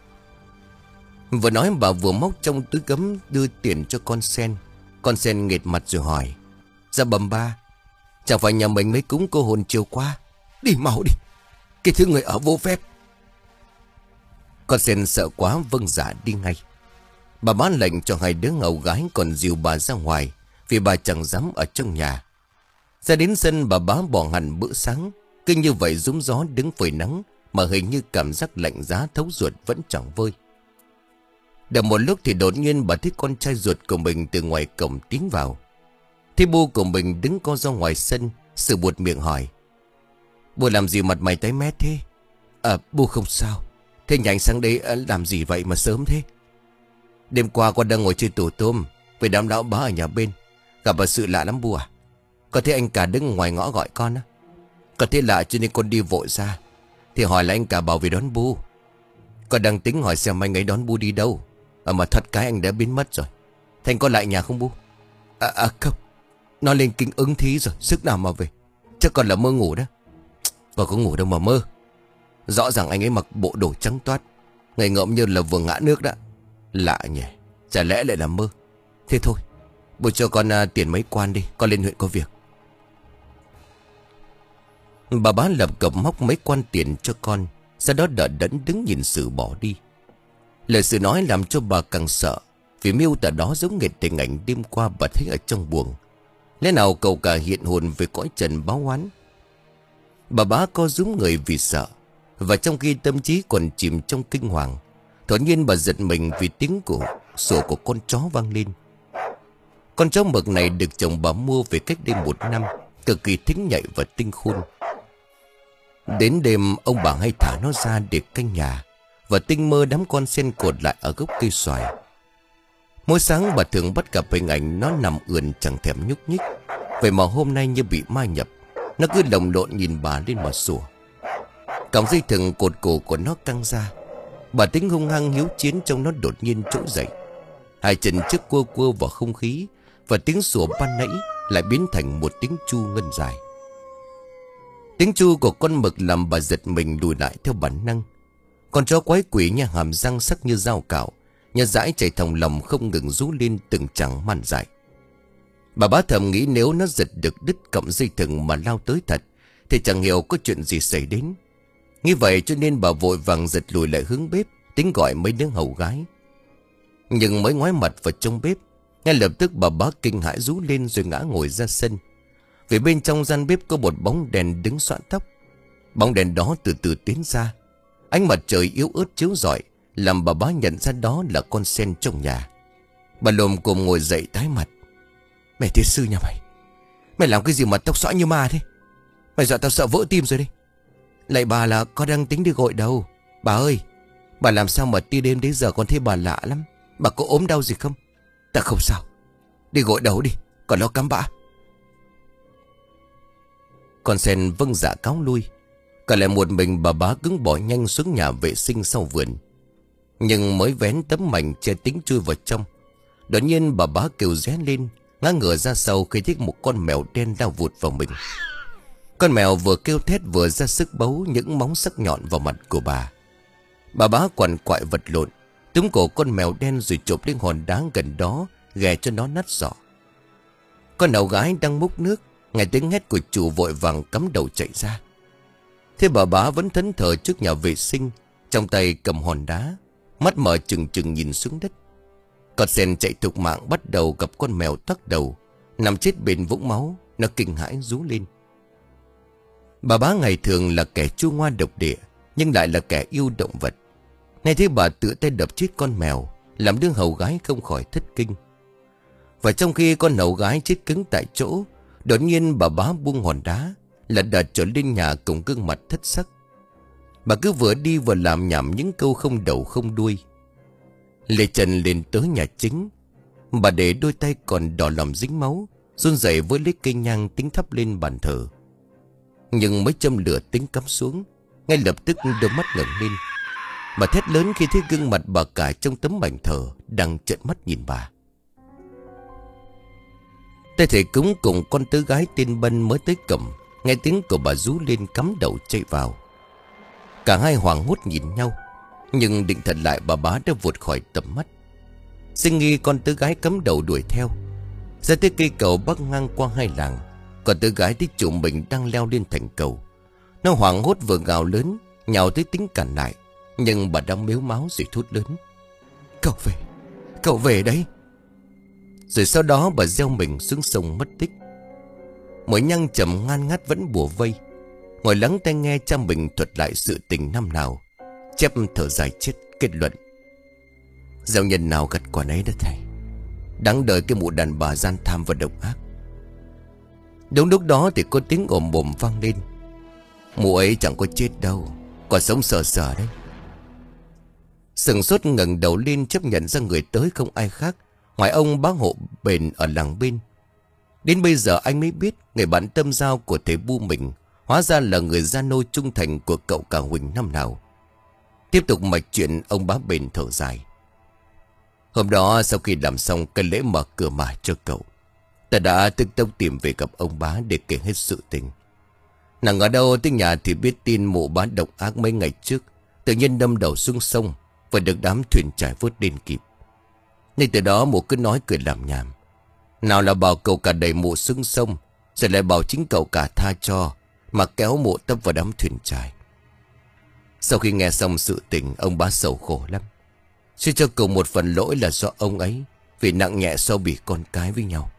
Vừa nói bà vừa móc trong túi gấm đưa tiền cho con sen. Con sen nghệt mặt rồi hỏi: "Dạ bẩm ba, chẳng phải nhà mình mới cúng cô hồn chiều qua? Đi mau đi, cái thứ người ở vô phép." Con sen sợ quá vâng dạ đi ngay. Bà bán lệnh cho hai đứa ngầu gái còn dìu bà ra ngoài, vì bà chẳng dám ở trong nhà. Ra đến sân, bà bá bỏ hẳn bữa sáng. Cứ như vậy rúm gió đứng phơi nắng, mà hình như cảm giác lạnh giá thấu ruột vẫn chẳng vơi. Được một lúc thì đột nhiên bà thấy con trai ruột của mình từ ngoài cổng tiến vào. Thấy bu của mình đứng co ra ngoài sân, sự buột miệng hỏi: "Bu làm gì mặt mày tái mét thế?" "À, bu không sao. Thế nhà anh sang đây làm gì vậy mà sớm thế?" "Đêm qua con đang ngồi chơi tủ tôm với đám lão bá ở nhà bên, gặp bà sự lạ lắm bu à. Có thấy anh cả đứng ngoài ngõ gọi con á. Có thấy lạ cho nên con đi vội ra, thì hỏi là anh cả bảo về đón bu. Con đang tính hỏi xem anh ấy đón bu đi đâu, à mà thật cái anh đã biến mất rồi. Thành có lại nhà không bu?" À, à không, nó lên kinh ứng thí rồi, sức nào mà về. Chắc còn là mơ ngủ đó." "Còn có ngủ đâu mà mơ. Rõ ràng anh ấy mặc bộ đồ trắng toát, ngây ngợm như là vừa ngã nước đó. Lạ nhỉ, chả lẽ lại là mơ. Thế thôi, bố cho con uh, tiền mấy quan đi, con lên huyện có việc." Bà bá lập cập móc mấy quan tiền cho con, sau đó đỡ đẫn đứng nhìn Sự bỏ đi. Lời Sự nói làm cho bà càng sợ, vì miêu tả đó giống nghệt tình ảnh đêm qua bà thấy ở trong buồng. Lẽ nào cậu cả hiện hồn về cõi trần báo oán? Bà bá co rúm người vì sợ, và trong khi tâm trí còn chìm trong kinh hoàng, đột nhiên bà giật mình vì tiếng của sủa của con chó vang lên. Con chó mực này được chồng bà mua về cách đây một năm, cực kỳ thính nhạy và tinh khôn. Đến đêm ông bà hay thả nó ra để canh nhà, và tinh mơ đám con sen cột lại ở gốc cây xoài. Mỗi sáng bà thường bắt gặp hình ảnh nó nằm ườn chẳng thèm nhúc nhích. Vậy mà hôm nay như bị ma nhập, nó cứ lồng lộn nhìn bà lên mà sủa. Còng dây thừng cột cổ của nó căng ra. Bà tính hung hăng hiếu chiến trong nó đột nhiên trỗi dậy. Hai chân trước quơ quơ vào không khí, và tiếng sủa ban nãy lại biến thành một tiếng chu ngân dài. Tiếng chu của con mực làm bà giật mình lùi lại theo bản năng. Con chó quái quỷ nha, hàm răng sắc như dao cạo, nhà dãi chảy thòng lòng không ngừng rú lên từng chẳng màn dại. Bà bá thầm nghĩ nếu nó giật được đứt cọng dây thừng mà lao tới thật, thì chẳng hiểu có chuyện gì xảy đến. Như vậy cho nên bà vội vàng giật lùi lại hướng bếp, tính gọi mấy đứa hầu gái. Nhưng mới ngoái mặt vào trong bếp, ngay lập tức bà bá kinh hãi rú lên rồi ngã ngồi ra sân. Vì bên trong gian bếp có một bóng đèn đứng xoạn tóc. Bóng đèn đó từ từ tiến ra. Ánh mặt trời yếu ớt chiếu rọi, làm bà bá nhận ra đó là con sen trong nhà. Bà lồm cồm ngồi dậy tái mặt. Mẹ thiết sư nhà mày, mày làm cái gì mà tóc xõa như ma thế? Mày dọa tao sợ vỡ tim rồi đấy. Lại bà là con đang tính đi gội đầu. Bà ơi, bà làm sao mà ti đêm đến giờ con thấy bà lạ lắm. Bà có ốm đau gì không? Ta không sao. Đi gội đầu đi, còn nó cắm bã. Con sen vâng dạ cáo lui. Còn lại một mình bà bá cứng bỏ nhanh xuống nhà vệ sinh sau vườn. Nhưng mới vén tấm mảnh che tính chui vào trong, đột nhiên bà bá kêu ré lên, ngã ngửa ra sau khi thấy một con mèo đen lao vụt vào mình. Con mèo vừa kêu thét vừa ra sức bấu những móng sắc nhọn vào mặt của bà. Bà bá quằn quại vật lộn, túm cổ con mèo đen rồi chộp lên hòn đá gần đó, ghè cho nó nát giỏ. Con hầu gái đang múc nước, nghe tiếng hét của chủ vội vàng cắm đầu chạy ra. Thế bà bá vẫn thẫn thờ trước nhà vệ sinh, trong tay cầm hòn đá, mắt mở trừng trừng nhìn xuống đất. Con sen chạy thục mạng bắt đầu gặp con mèo tắc đầu, nằm chết bên vũng máu. Nó kinh hãi rú lên. Bà bá ngày thường là kẻ chua ngoa độc địa, nhưng lại là kẻ yêu động vật. Nay thấy bà tự tay đập chết con mèo, làm đứa hầu gái không khỏi thất kinh. Và trong khi con hầu gái chết cứng tại chỗ, đột nhiên bà bá buông hòn đá, lật đật trở lên nhà cùng gương mặt thất sắc. Bà cứ vừa đi vừa làm nhảm những câu không đầu không đuôi. Lê Trần lên tới nhà chính. Bà để đôi tay còn đỏ lòm dính máu, run rẩy với lấy cây nhang tính thắp lên bàn thờ. Nhưng mới châm lửa tính cắm xuống, ngay lập tức đôi mắt ngẩng lên. Bà thét lớn khi thấy gương mặt bà cả trong tấm mảnh thờ đang trợn mắt nhìn bà. Tay thầy cúng cùng con tứ gái tên Bân mới tới cổng, nghe tiếng của bà rú lên cắm đầu chạy vào. Cả hai hoảng hốt nhìn nhau, nhưng định thần lại bà bá đã vụt khỏi tầm mắt. Sinh nghi con tứ gái cắm đầu đuổi theo ra tới cây cầu bắc ngang qua hai làng. Còn tứ gái thấy chủ mình đang leo lên thành cầu. Nó hoảng hốt vừa gào lớn, nhào tới tính cản lại, nhưng bà đang mếu máo rồi thốt lớn: Cậu về, cậu về đấy. Rồi sau đó bà gieo mình xuống sông mất tích. Mỗi nhăng trầm ngan ngắt vẫn bủa vây, ngồi lắng tai nghe cha mình thuật lại sự tình năm nào. Chép thở dài chết, kết luận: gieo nhân nào gặt quả nấy đó thầy. Đáng đời cái mụ đàn bà gian tham và độc ác. Đúng lúc đó thì có tiếng ồm bồm vang lên: mụ ấy chẳng có chết đâu, còn sống sờ sờ đấy. Sừng sốt ngẩng đầu lên chấp nhận ra người tới không ai khác ngoài ông bá hộ bền ở làng bên. Đến bây giờ anh mới biết người bạn tâm giao của thầy Bu mình hóa ra là người gia nô trung thành của cậu cả Huỳnh năm nào. Tiếp tục mạch chuyện, ông bá bền thở dài: hôm đó sau khi làm xong cái lễ mở cửa mà cho cậu, ta đã tức tốc tìm về gặp ông bá để kể hết sự tình. Nàng ở đâu tới nhà thì biết tin mụ bá độc ác mấy ngày trước tự nhiên đâm đầu xuống sông và được đám thuyền trải vớt đến kịp. Nên từ đó mụ cứ nói cười làm nhảm, nào là bảo cậu cả đẩy mụ xuống sông, rồi lại bảo chính cậu cả tha cho, mà kéo mụ tấp vào đám thuyền trải. Sau khi nghe xong sự tình, ông bá sầu khổ lắm. Suy cho cùng một phần lỗi là do ông ấy, vì nặng nhẹ so bì con cái với nhau.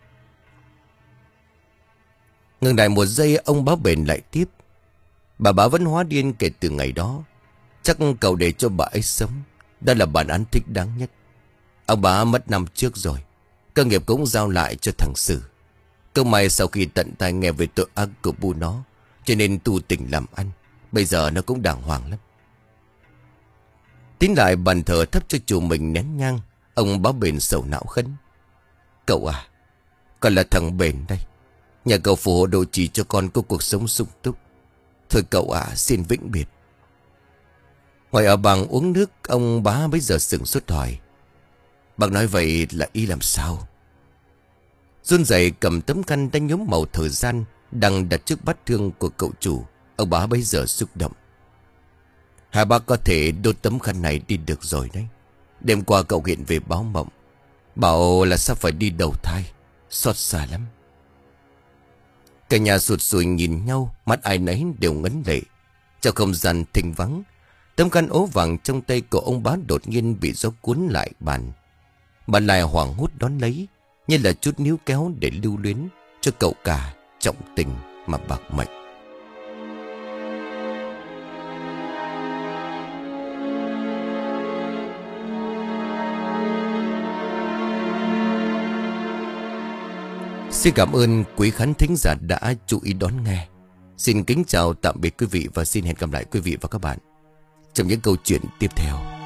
Ngừng lại một giây, ông bá bền lại tiếp: bà bá vẫn hóa điên kể từ ngày đó. Chắc cậu để cho bà ấy sống, đó là bản án thích đáng nhất. Ông bá mất năm trước rồi. cơ nghiệp cũng giao lại cho thằng Sử. Câu may sau khi tận tai nghe về tội ác của bu nó, cho nên tu tình làm ăn. Bây giờ nó cũng đàng hoàng lắm. Tín lại bàn thờ thấp cho chủ mình nén nhang. Ông Bá Bền sầu não khấn. Cậu à, con là thằng Bền đây. Nhà cậu phù hộ độ trì cho con có cuộc sống sung túc. Thôi cậu à, xin vĩnh biệt. Ngồi ở bàn uống nước, ông Bá bây giờ sửng sốt hỏi. Bác nói vậy là ý làm sao? Run rẩy cầm tấm khăn đã nhuốm màu thời gian đang đặt trước bát thương của cậu chủ. Ông Bá bây giờ xúc động. Hai bác có thể đốt tấm khăn này đi được rồi đấy. Đêm qua cậu hiện về báo mộng, bảo là sao phải đi đầu thai. Xót xa lắm. Cả nhà sụt sùi nhìn nhau, mắt ai nấy đều ngấn lệ. Trong không gian thinh vắng, tấm khăn ố vàng trong tay của ông Bá đột nhiên bị gió cuốn lại bàn. Bà lại hoảng hốt đón lấy, như là chút níu kéo để lưu luyến cho cậu cả trọng tình mà bạc mệnh. Xin cảm ơn quý khán thính giả đã chú ý đón nghe. Xin kính chào tạm biệt quý vị và xin hẹn gặp lại quý vị và các bạn trong những câu chuyện tiếp theo.